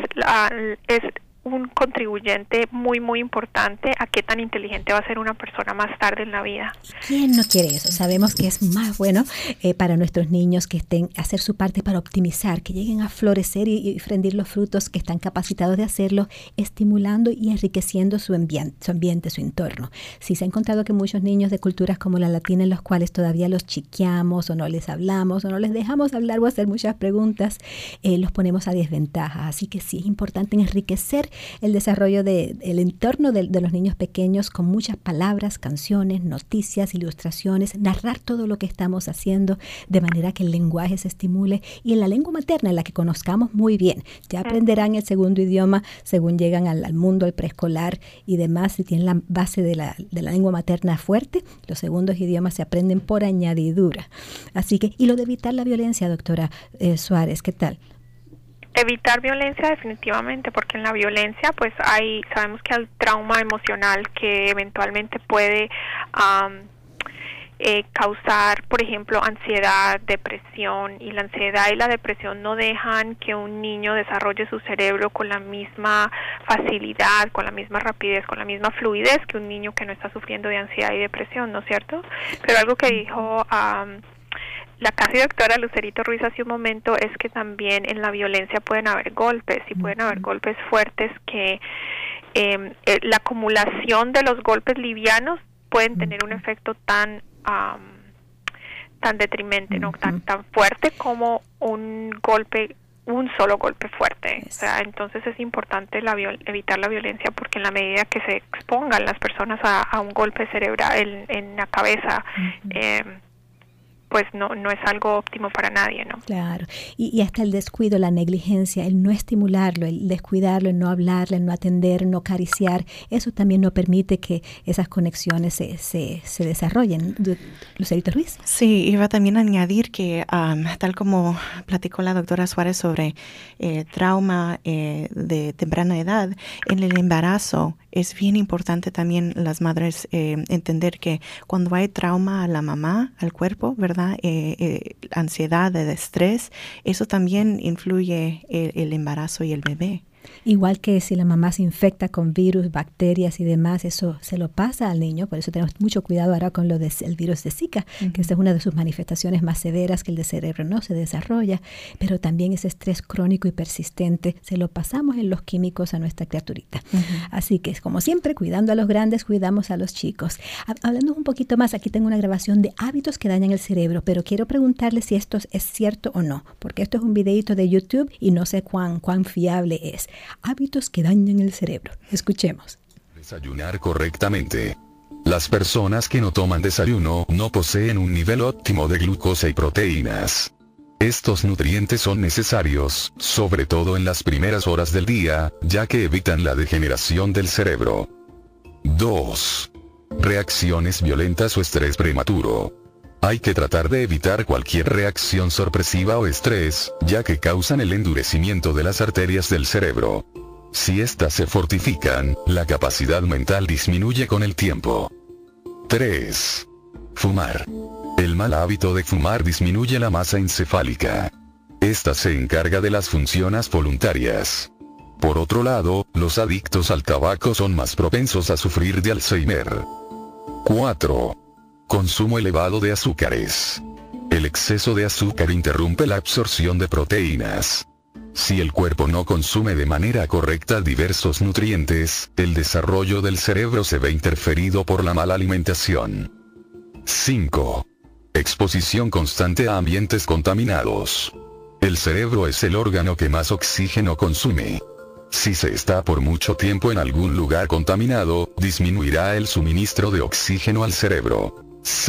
un contribuyente muy, muy importante a qué tan inteligente va a ser una persona más tarde en la vida. ¿Quién no quiere eso? Sabemos que es más bueno para nuestros niños que estén hacer su parte para optimizar, que lleguen a florecer y rendir los frutos, que están capacitados de hacerlo, estimulando y enriqueciendo su ambiente, su entorno. Sí, se ha encontrado que muchos niños de culturas como la latina, en los cuales todavía los chiqueamos o no les hablamos o no les dejamos hablar o hacer muchas preguntas, los ponemos a desventaja. Así que sí, es importante enriquecer el desarrollo del entorno de los niños pequeños con muchas palabras, canciones, noticias, ilustraciones, narrar todo lo que estamos haciendo de manera que el lenguaje se estimule, y en la lengua materna, en la que conozcamos muy bien. Ya aprenderán el segundo idioma según llegan al mundo, al preescolar y demás. Si tienen la base de la lengua materna fuerte, los segundos idiomas se aprenden por añadidura. Así que, y lo de evitar la violencia, doctora Suárez, ¿qué tal? Evitar violencia definitivamente, porque en la violencia pues sabemos que hay trauma emocional que eventualmente puede causar, por ejemplo, ansiedad, depresión, y la ansiedad y la depresión no dejan que un niño desarrolle su cerebro con la misma facilidad, con la misma rapidez, con la misma fluidez que un niño que no está sufriendo de ansiedad y depresión, ¿no es cierto? Pero algo que dijo la casi doctora Lucerito Ruiz hace un momento es que también en la violencia pueden haber golpes, y pueden haber golpes fuertes que la acumulación de los golpes livianos pueden tener un efecto tan detrimente, ¿no? tan fuerte como un solo golpe fuerte. O sea, entonces es importante evitar la violencia, porque en la medida que se expongan las personas a un golpe cerebral en la cabeza, pues no es algo óptimo para nadie, ¿no? Claro, y hasta el descuido, la negligencia, el no estimularlo, el descuidarlo, el no hablarle, el no atender, no acariciar, eso también no permite que esas conexiones se desarrollen. Lucerito Ruiz. Sí, iba también a añadir que tal como platicó la doctora Suárez sobre trauma de temprana edad, en el embarazo es bien importante también las madres entender que cuando hay trauma a la mamá, al cuerpo, ¿verdad? Ansiedad, de estrés, eso también influye el embarazo y el bebé. Igual que si la mamá se infecta con virus, bacterias y demás, eso se lo pasa al niño. Por eso tenemos mucho cuidado ahora con lo del virus de Zika, que esa es una de sus manifestaciones más severas, que el de cerebro no se desarrolla, pero también ese estrés crónico y persistente se lo pasamos en los químicos a nuestra criaturita. Así que, como siempre, cuidando a los grandes, cuidamos a los chicos. Hablando un poquito más, aquí tengo una grabación de hábitos que dañan el cerebro, pero quiero preguntarle si esto es cierto o no, porque esto es un videito de YouTube y no sé cuán fiable es. Hábitos que dañan el cerebro. Escuchemos. Desayunar correctamente. Las personas que no toman desayuno no poseen un nivel óptimo de glucosa y proteínas. Estos nutrientes son necesarios, sobre todo en las primeras horas del día, ya que evitan la degeneración del cerebro. 2. reacciones violentas o estrés prematuro. Hay que tratar de evitar cualquier reacción sorpresiva o estrés, ya que causan el endurecimiento de las arterias del cerebro. Si éstas se fortifican, la capacidad mental disminuye con el tiempo. 3. Fumar. El mal hábito de fumar disminuye la masa encefálica. Esta se encarga de las funciones voluntarias. Por otro lado, los adictos al tabaco son más propensos a sufrir de Alzheimer. 4. Consumo elevado de azúcares. El exceso de azúcar interrumpe la absorción de proteínas. Si el cuerpo no consume de manera correcta diversos nutrientes, el desarrollo del cerebro se ve interferido por la mala alimentación. 5. Exposición constante a ambientes contaminados. El cerebro es el órgano que más oxígeno consume. Si se está por mucho tiempo en algún lugar contaminado, disminuirá el suministro de oxígeno al cerebro.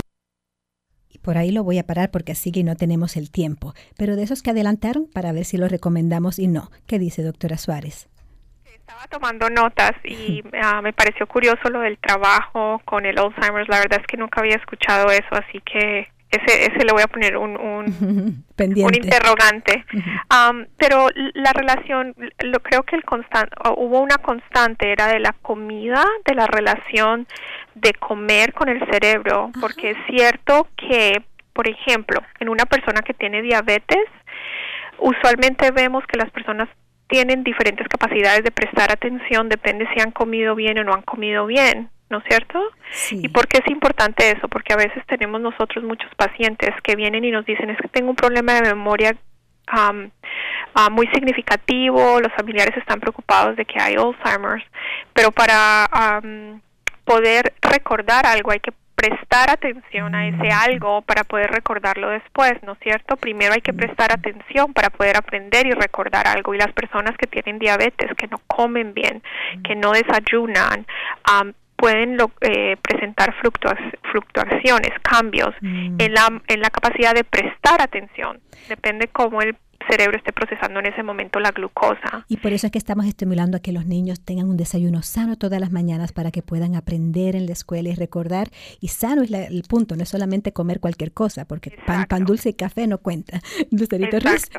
Por ahí lo voy a parar porque sigue y no tenemos el tiempo. Pero de esos que adelantaron, para ver si los recomendamos y no. ¿Qué dice, doctora Suárez? Estaba tomando notas y me pareció curioso lo del trabajo con el Alzheimer's. La verdad es que nunca había escuchado eso, así que ese le voy a poner un interrogante. Pero la relación, creo que hubo una constante, era de la comida, de la relación de comer con el cerebro, porque es cierto que, por ejemplo, en una persona que tiene diabetes, usualmente vemos que las personas tienen diferentes capacidades de prestar atención, depende si han comido bien o no han comido bien, ¿no es cierto? Sí. ¿Y por qué es importante eso? Porque a veces tenemos nosotros muchos pacientes que vienen y nos dicen, es que tengo un problema de memoria muy significativo, los familiares están preocupados de que hay Alzheimer's, pero para poder recordar algo hay que prestar atención a ese algo para poder recordarlo después, ¿no es cierto? Primero hay que prestar atención para poder aprender y recordar algo, y las personas que tienen diabetes, que no comen bien, que no desayunan, pueden presentar fluctuaciones, cambios en la capacidad de prestar atención. Depende cómo el cerebro esté procesando en ese momento la glucosa. Y por eso es que estamos estimulando a que los niños tengan un desayuno sano todas las mañanas para que puedan aprender en la escuela y recordar. Y sano es el punto, no es solamente comer cualquier cosa, porque pan dulce y café no cuenta. Lucerito Ruiz.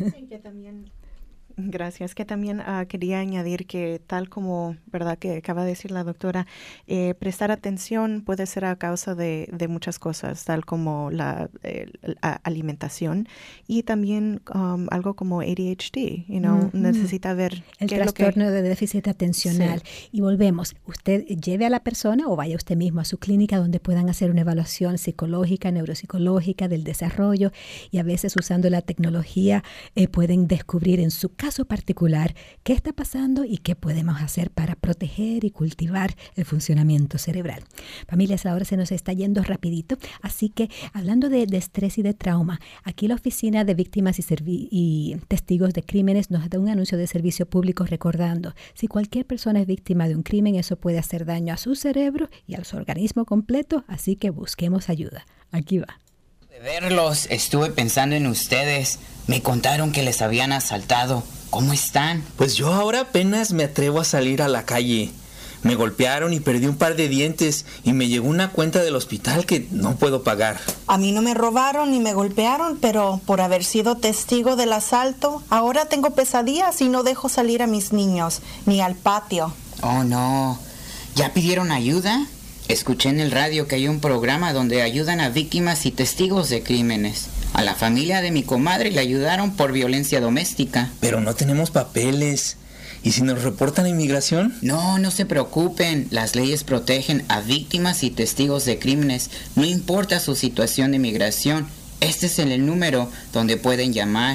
Gracias. Que también quería añadir que tal como, verdad, que acaba de decir la doctora, prestar atención puede ser a causa de muchas cosas, tal como la alimentación y también algo como ADHD, necesita ver el trastorno de déficit atencional. Sí. Y volvemos, usted lleve a la persona o vaya usted mismo a su clínica donde puedan hacer una evaluación psicológica, neuropsicológica del desarrollo, y a veces usando la tecnología pueden descubrir en su caso particular qué está pasando y qué podemos hacer para proteger y cultivar el funcionamiento cerebral. Familias, ahora se nos está yendo rapidito, así que hablando de estrés y de trauma, aquí la Oficina de Víctimas y Testigos de Crímenes nos da un anuncio de servicio público recordando, si cualquier persona es víctima de un crimen, eso puede hacer daño a su cerebro y a su organismo completo, así que busquemos ayuda. Aquí va. De verlos, estuve pensando en ustedes. Me contaron que les habían asaltado. ¿Cómo están? Pues yo ahora apenas me atrevo a salir a la calle. Me golpearon y perdí un par de dientes y me llegó una cuenta del hospital que no puedo pagar. A mí no me robaron ni me golpearon, pero por haber sido testigo del asalto, ahora tengo pesadillas y no dejo salir a mis niños, ni al patio. Oh, no. ¿Ya pidieron ayuda? Escuché en el radio que hay un programa donde ayudan a víctimas y testigos de crímenes. A la familia de mi comadre le ayudaron por violencia doméstica. Pero no tenemos papeles. ¿Y si nos reportan a inmigración? No se preocupen. Las leyes protegen a víctimas y testigos de crímenes. No importa su situación de inmigración. Este es el número donde pueden llamar.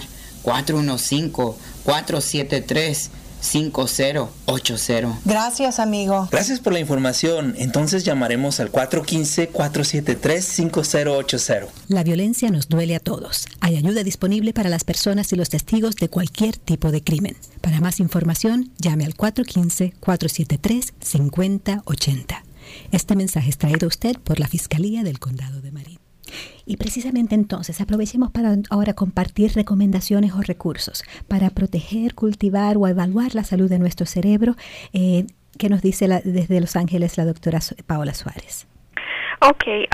415-473-5080. Gracias, amigo. Gracias por la información. Entonces llamaremos al 415-473-5080. La violencia nos duele a todos. Hay ayuda disponible para las personas y los testigos de cualquier tipo de crimen. Para más información, llame al 415-473-5080. Este mensaje es traído a usted por la Fiscalía del Condado de Marin. Y precisamente entonces aprovechemos para ahora compartir recomendaciones o recursos para proteger, cultivar o evaluar la salud de nuestro cerebro, que nos dice desde Los Ángeles la doctora Paola Suárez. Okay,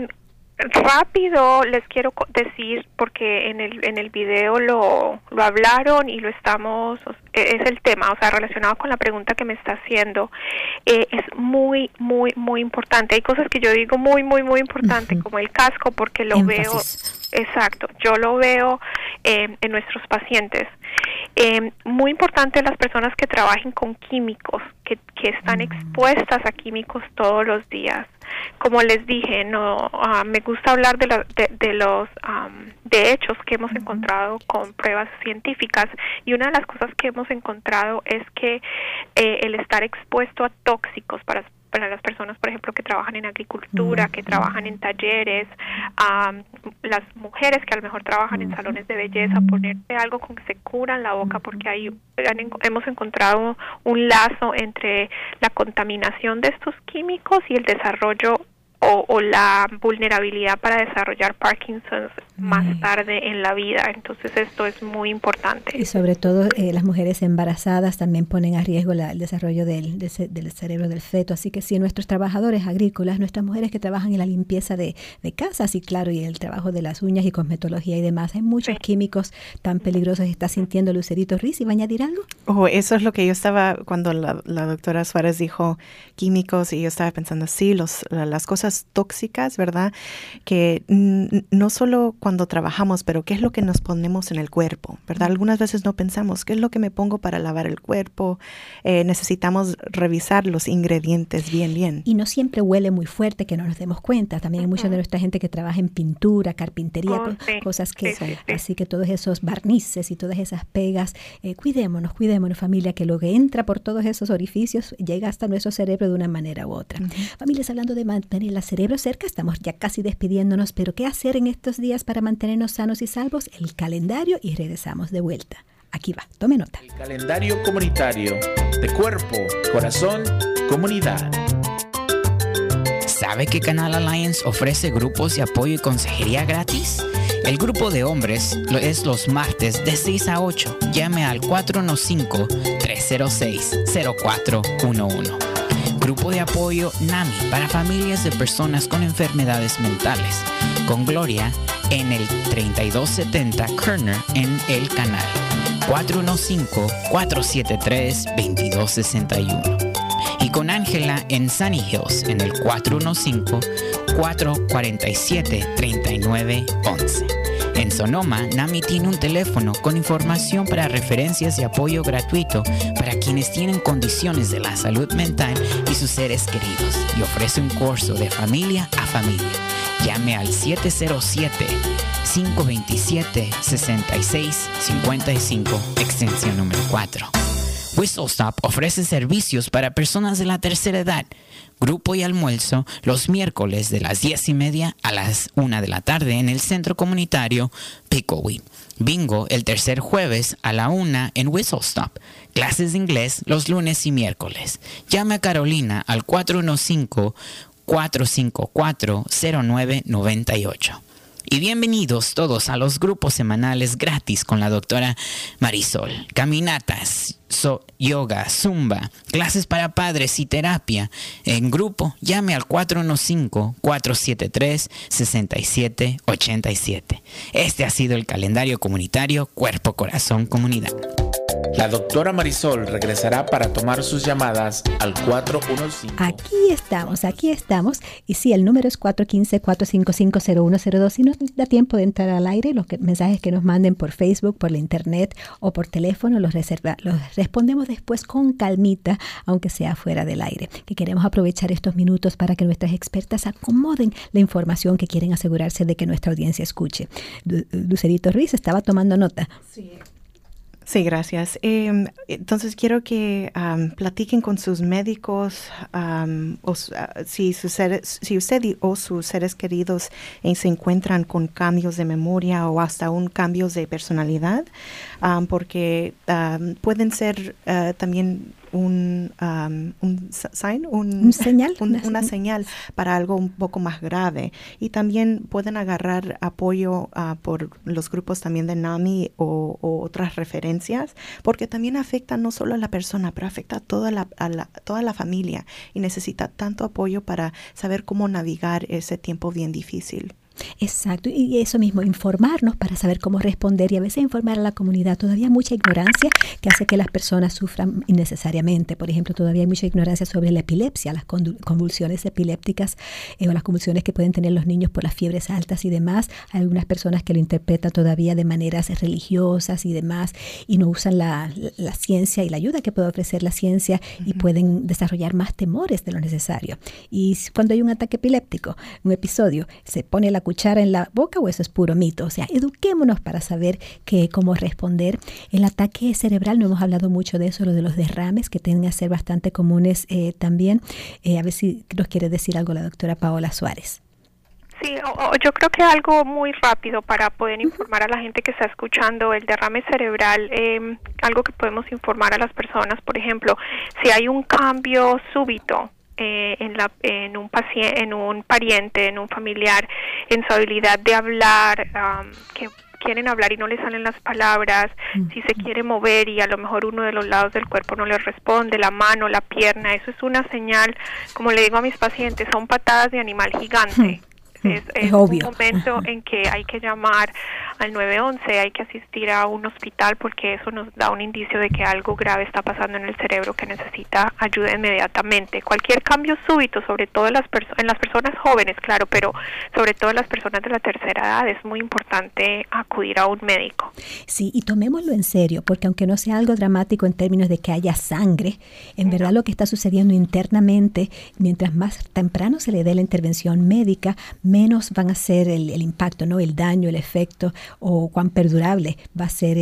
rápido les quiero decir, porque en el video lo hablaron y lo estamos, es el tema, o sea, relacionado con la pregunta que me está haciendo, es muy, muy, muy importante. Hay cosas que yo digo muy, muy, muy importante, como el casco, porque lo veo, exacto, yo lo veo en nuestros pacientes. Muy importante las personas que trabajen con químicos, que están expuestas a químicos todos los días. Como les dije, me gusta hablar de los hechos que hemos encontrado con pruebas científicas, y una de las cosas que hemos encontrado es que el estar expuesto a tóxicos para las personas, por ejemplo, que trabajan en agricultura, que trabajan en talleres, las mujeres que a lo mejor trabajan en salones de belleza, ponerse algo con que se curan la boca, porque hemos encontrado un lazo entre la contaminación de estos químicos y el desarrollo o la vulnerabilidad para desarrollar Parkinson's más tarde en la vida. Entonces esto es muy importante. Y sobre todo las mujeres embarazadas también ponen a riesgo el desarrollo del cerebro del feto. Así que sí, nuestros trabajadores agrícolas, nuestras mujeres que trabajan en la limpieza de casas y claro, y el trabajo de las uñas y cosmetología y demás, hay muchos químicos tan peligrosos. ¿Está sintiendo Lucerito Riz? ¿Y va a añadir algo? Eso es lo que yo estaba, cuando la doctora Suárez dijo químicos, y yo estaba pensando, sí, las cosas tóxicas, ¿verdad? Que no solo cuando trabajamos, pero qué es lo que nos ponemos en el cuerpo, ¿verdad? Algunas veces no pensamos, ¿qué es lo que me pongo para lavar el cuerpo? Necesitamos revisar los ingredientes bien. Y no siempre huele muy fuerte, que no nos demos cuenta. También hay mucha de nuestra gente que trabaja en pintura, carpintería, cosas que... Así que todos esos barnices y todas esas pegas, cuidémonos, familia, que lo que entra por todos esos orificios llega hasta nuestro cerebro de una manera u otra. Familias, hablando de mantener el cerebro cerca, estamos ya casi despidiéndonos, pero ¿qué hacer en estos días para mantenernos sanos y salvos? El calendario, y regresamos de vuelta. Aquí va, tome nota. El calendario comunitario de cuerpo, corazón, comunidad. ¿Sabe que Canal Alliance ofrece grupos de apoyo y consejería gratis? El grupo de hombres es los martes de 6 a 8. Llame al 415-306-0411. Grupo de apoyo NAMI para familias de personas con enfermedades mentales, con Gloria en el 3270 Kerner en el canal 415-473-2261, y con Ángela en Sunny Hills en el 415-447-3911. En Sonoma, NAMI tiene un teléfono con información para referencias y apoyo gratuito para quienes tienen condiciones de la salud mental y sus seres queridos, y ofrece un curso de familia a familia. Llame al 707-527-6655, extensión número 4. Whistle Stop ofrece servicios para personas de la tercera edad. Grupo y almuerzo los miércoles de las 10:30 a las 1 de la tarde en el centro comunitario Pickleweed. Bingo el tercer jueves a la 1 en Whistle Stop. Clases de inglés los lunes y miércoles. Llame a Carolina al 415-454-0998. Y bienvenidos todos a los grupos semanales gratis con la doctora Marisol. Caminatas, yoga, zumba, clases para padres y terapia. En grupo, llame al 415-473-6787. Este ha sido el calendario comunitario Cuerpo, Corazón, Comunidad. La doctora Marisol regresará para tomar sus llamadas al 415. Aquí estamos. Y sí, el número es 415-455-0102. Si no da tiempo de entrar al aire, los mensajes que nos manden por Facebook, por la internet o por teléfono, los respondemos después con calmita, aunque sea fuera del aire. Que queremos aprovechar estos minutos para que nuestras expertas acomoden la información que quieren asegurarse de que nuestra audiencia escuche. Lucerito Ruiz estaba tomando nota. Sí, gracias. Entonces quiero que platiquen con sus médicos, si usted o sus seres queridos se encuentran con cambios de memoria o hasta aún cambios de personalidad, porque pueden ser también una señal para algo un poco más grave. Y también pueden agarrar apoyo por los grupos también de NAMI o otras referencias, porque también afecta no solo a la persona, pero afecta a toda la familia, y necesita tanto apoyo para saber cómo navegar ese tiempo bien difícil. Exacto, y eso mismo, informarnos para saber cómo responder, y a veces informar a la comunidad. Todavía hay mucha ignorancia que hace que las personas sufran innecesariamente. Por ejemplo, todavía hay mucha ignorancia sobre la epilepsia, las convulsiones epilépticas o las convulsiones que pueden tener los niños por las fiebres altas y demás. Hay algunas personas que lo interpretan todavía de maneras religiosas y demás, y no usan la ciencia y la ayuda que puede ofrecer la ciencia, y pueden desarrollar más temores de lo necesario. Y cuando hay un ataque epiléptico, un episodio, se pone la cuchara en la boca, o eso es puro mito. O sea, eduquémonos para saber cómo responder. El ataque cerebral, no hemos hablado mucho de eso, lo de los derrames, que tienden a ser bastante comunes también. A ver si nos quiere decir algo la doctora Paola Suárez. Sí, yo creo que algo muy rápido para poder informar a la gente que está escuchando el derrame cerebral, algo que podemos informar a las personas, por ejemplo, si hay un cambio súbito en un paciente, en un pariente, en un familiar, en su habilidad de hablar, que quieren hablar y no les salen las palabras, si se quiere mover y a lo mejor uno de los lados del cuerpo no les responde, la mano, la pierna, eso es una señal, como le digo a mis pacientes, son patadas de animal gigante. Es obvio. Un momento en que hay que llamar al 911, hay que asistir a un hospital, porque eso nos da un indicio de que algo grave está pasando en el cerebro que necesita ayuda inmediatamente. Cualquier cambio súbito, sobre todo en las personas jóvenes, claro, pero sobre todo en las personas de la tercera edad, es muy importante acudir a un médico. Sí, y tomémoslo en serio, porque aunque no sea algo dramático en términos de que haya sangre, en verdad lo que está sucediendo internamente, mientras más temprano se le dé la intervención médica, menos van a ser el impacto, ¿no? El daño, el efecto, o cuán perdurable va a ser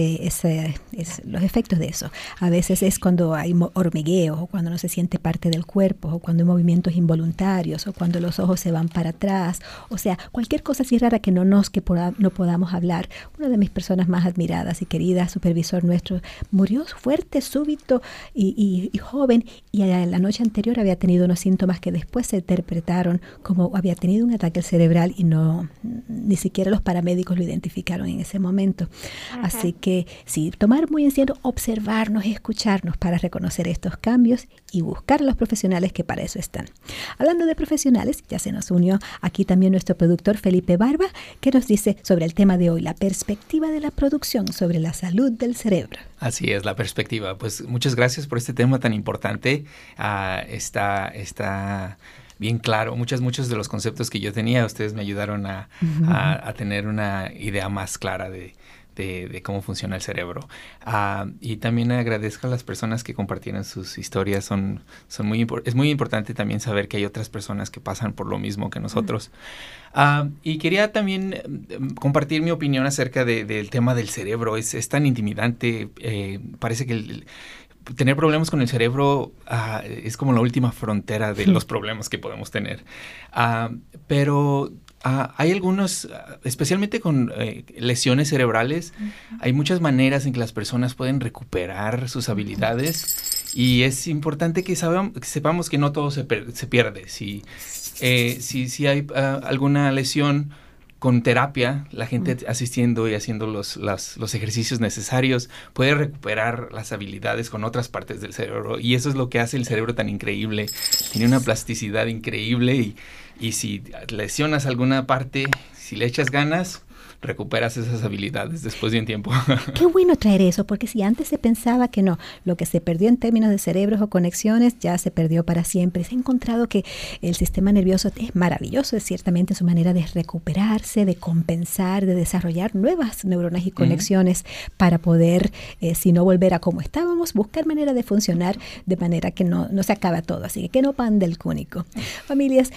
los efectos de eso. A veces es cuando hay hormigueo, o cuando no se siente parte del cuerpo, o cuando hay movimientos involuntarios, o cuando los ojos se van para atrás. O sea, cualquier cosa así rara que no podamos hablar. Una de mis personas más admiradas y queridas, supervisor nuestro, murió fuerte, súbito y joven, y la noche anterior había tenido unos síntomas que después se interpretaron como había tenido un ataque cerebral, y ni siquiera los paramédicos lo identificaron en ese momento. Así que sí, tomar muy en serio, observarnos, escucharnos para reconocer estos cambios y buscar a los profesionales que para eso están. Hablando de profesionales, ya se nos unió aquí también nuestro productor Felipe Barba, que nos dice sobre el tema de hoy, la perspectiva de la producción sobre la salud del cerebro. Así es, la perspectiva. Pues muchas gracias por este tema tan importante. Está bien claro. Muchos de los conceptos que yo tenía, ustedes me ayudaron a tener una idea más clara de cómo funciona el cerebro. Y también agradezco a las personas que compartieron sus historias. Es muy importante también saber que hay otras personas que pasan por lo mismo que nosotros. Y quería también compartir mi opinión acerca del tema del cerebro. Es tan intimidante. Parece que tener problemas con el cerebro es como la última frontera de los problemas que podemos tener. Pero hay algunos, especialmente con lesiones cerebrales, hay muchas maneras en que las personas pueden recuperar sus habilidades, y es importante que sepamos que no todo se pierde. Si hay alguna lesión, con terapia, la gente asistiendo y haciendo los ejercicios necesarios puede recuperar las habilidades con otras partes del cerebro, y eso es lo que hace el cerebro tan increíble. Tiene una plasticidad increíble, y si lesionas alguna parte, si le echas ganas, recuperas esas habilidades después de un tiempo. Qué bueno traer eso, porque si antes se pensaba que no, lo que se perdió en términos de cerebros o conexiones ya se perdió para siempre. Se ha encontrado que el sistema nervioso es maravilloso, es ciertamente su manera de recuperarse, de compensar, de desarrollar nuevas neuronas y conexiones para poder, si no volver a como estábamos, buscar manera de funcionar de manera que no se acaba todo. Así que no pan del cúnico. Familias, estamos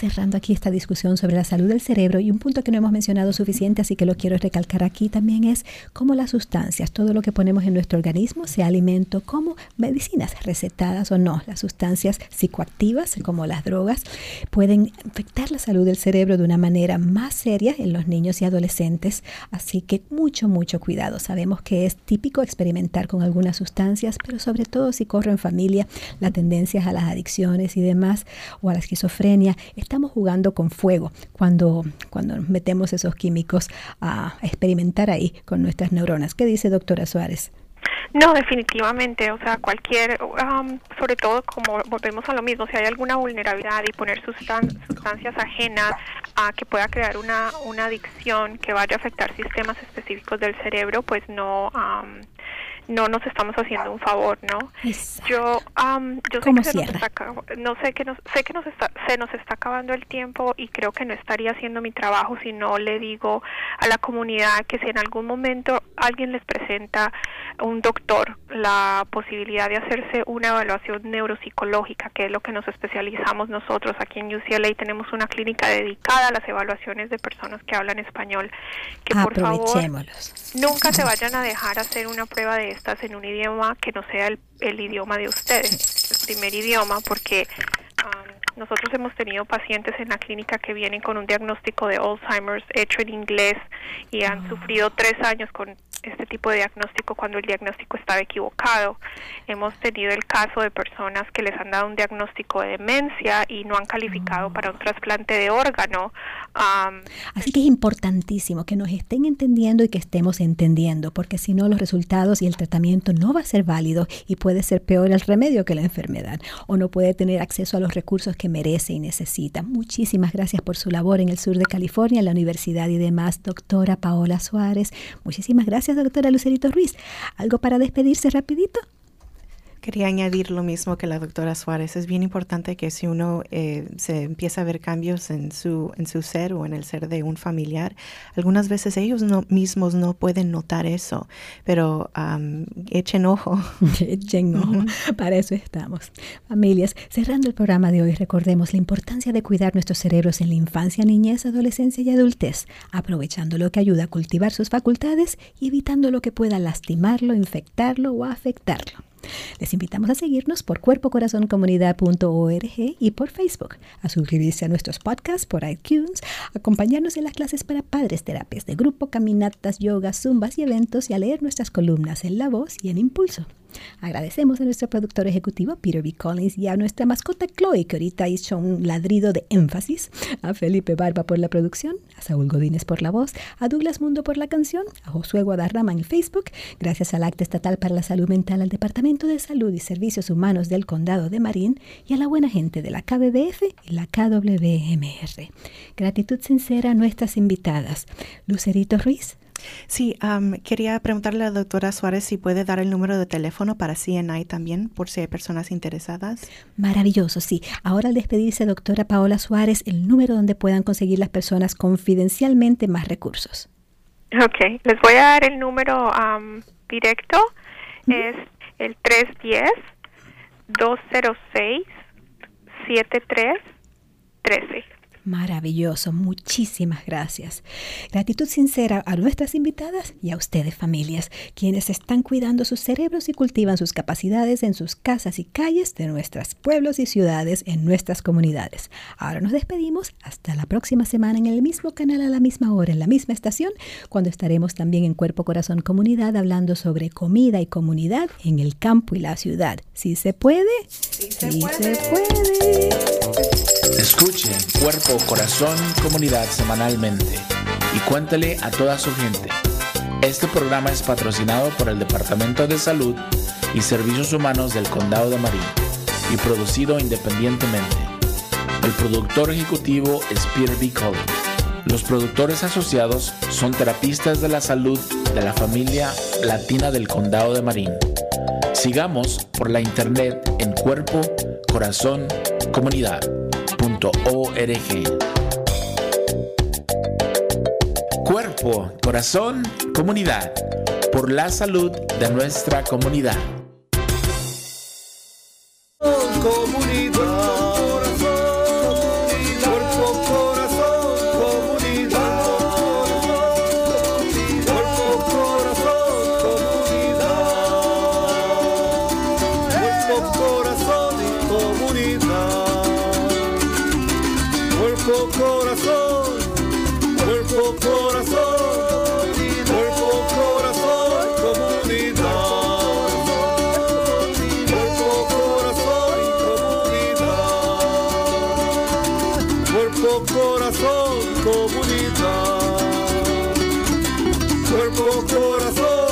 cerrando aquí esta discusión sobre la salud del cerebro, y un punto que no hemos mencionado suficiente, así que lo quiero recalcar aquí también, es cómo las sustancias, todo lo que ponemos en nuestro organismo, sea alimento como medicinas recetadas o no, las sustancias psicoactivas como las drogas pueden afectar la salud del cerebro de una manera más seria en los niños y adolescentes, así que mucho cuidado. Sabemos que es típico experimentar con algunas sustancias, pero sobre todo si corre en familia la tendencia a las adicciones y demás, o a la esquizofrenia. Estamos jugando con fuego cuando metemos esos químicos a experimentar ahí con nuestras neuronas. ¿Qué dice doctora Suárez? No, definitivamente, o sea, cualquier, sobre todo como volvemos a lo mismo, si hay alguna vulnerabilidad y poner sustancias ajenas que pueda crear una adicción que vaya a afectar sistemas específicos del cerebro, pues no nos estamos haciendo un favor, ¿no? Exacto. Yo sé que se nos está acabando el tiempo, y creo que no estaría haciendo mi trabajo si no le digo a la comunidad que si en algún momento alguien les presenta un doctor la posibilidad de hacerse una evaluación neuropsicológica, que es lo que nos especializamos nosotros aquí en UCLA, tenemos una clínica dedicada a las evaluaciones de personas que hablan español, que por favor nunca se vayan a dejar hacer una prueba de estas en un idioma que no sea el idioma de ustedes, el primer idioma, porque nosotros hemos tenido pacientes en la clínica que vienen con un diagnóstico de Alzheimer's hecho en inglés y han sufrido 3 años con este tipo de diagnóstico cuando el diagnóstico estaba equivocado. Hemos tenido el caso de personas que les han dado un diagnóstico de demencia y no han calificado para un trasplante de órgano. Así que es importantísimo que nos estén entendiendo y que estemos entendiendo, porque si no los resultados y el tratamiento no va a ser válido y puede ser peor el remedio que la enfermedad, o no puede tener acceso a los recursos que merece y necesita. Muchísimas gracias por su labor en el sur de California, en la universidad y demás, doctora Paola Suárez. Muchísimas gracias, doctora Lucerito Ruiz. ¿Algo para despedirse rapidito? Quería añadir lo mismo que la doctora Suárez. Es bien importante que si uno se empieza a ver cambios en su ser o en el ser de un familiar, algunas veces ellos mismos no pueden notar eso, pero echen ojo. Echen ojo, para eso estamos. Familias, cerrando el programa de hoy, recordemos la importancia de cuidar nuestros cerebros en la infancia, niñez, adolescencia y adultez, aprovechando lo que ayuda a cultivar sus facultades y evitando lo que pueda lastimarlo, infectarlo o afectarlo. Les invitamos a seguirnos por cuerpocorazoncomunidad.org y por Facebook, a suscribirse a nuestros podcasts por iTunes, acompañarnos en las clases para padres, terapias de grupo, caminatas, yogas, zumbas y eventos, y a leer nuestras columnas en La Voz y en Impulso. Agradecemos a nuestro productor ejecutivo Peter B. Collins y a nuestra mascota Chloe, que ahorita hizo un ladrido de énfasis, a Felipe Barba por la producción, a Saúl Godínez por la voz, a Douglas Mundo por la canción, a Josué Guadarrama en Facebook, gracias al Acta Estatal para la Salud Mental, al Departamento de Salud y Servicios Humanos del Condado de Marín y a la buena gente de la KBBF y la KWMR. Gratitud sincera a nuestras invitadas. Lucerito Ruiz. Sí, quería preguntarle a la doctora Suárez si puede dar el número de teléfono para CNI también, por si hay personas interesadas. Maravilloso, sí. Ahora, al despedirse, doctora Paola Suárez, el número donde puedan conseguir las personas confidencialmente más recursos. Ok, les voy a dar el número directo. Es el 310-206-7313. Maravilloso, muchísimas gracias. Gratitud sincera a nuestras invitadas y a ustedes, familias, quienes están cuidando sus cerebros y cultivan sus capacidades en sus casas y calles de nuestros pueblos y ciudades, en nuestras comunidades. Ahora nos despedimos hasta la próxima semana en el mismo canal, a la misma hora, en la misma estación, cuando estaremos también en Cuerpo Corazón Comunidad hablando sobre comida y comunidad en el campo y la ciudad. ¿Sí se puede? Sí se puede. Escuchen Cuerpo Corazón Comunidad semanalmente y cuéntele a toda su gente. Este programa es patrocinado por el Departamento de Salud y Servicios Humanos del Condado de Marín y producido independientemente. El productor ejecutivo es Peter B. Collins. Los productores asociados son terapistas de la salud de la familia latina del Condado de Marín. Sigamos por la internet en Cuerpo Corazón Comunidad.org. Cuerpo, Corazón, Comunidad, por la salud de nuestra comunidad. Comunidad, cuerpo, cuerpo, corazón, cuerpo, corazón, cuerpo, corazón, comunidad. Cuerpo, corazón, comunidad. Cuerpo, corazón, comunidad. Cuerpo, corazón.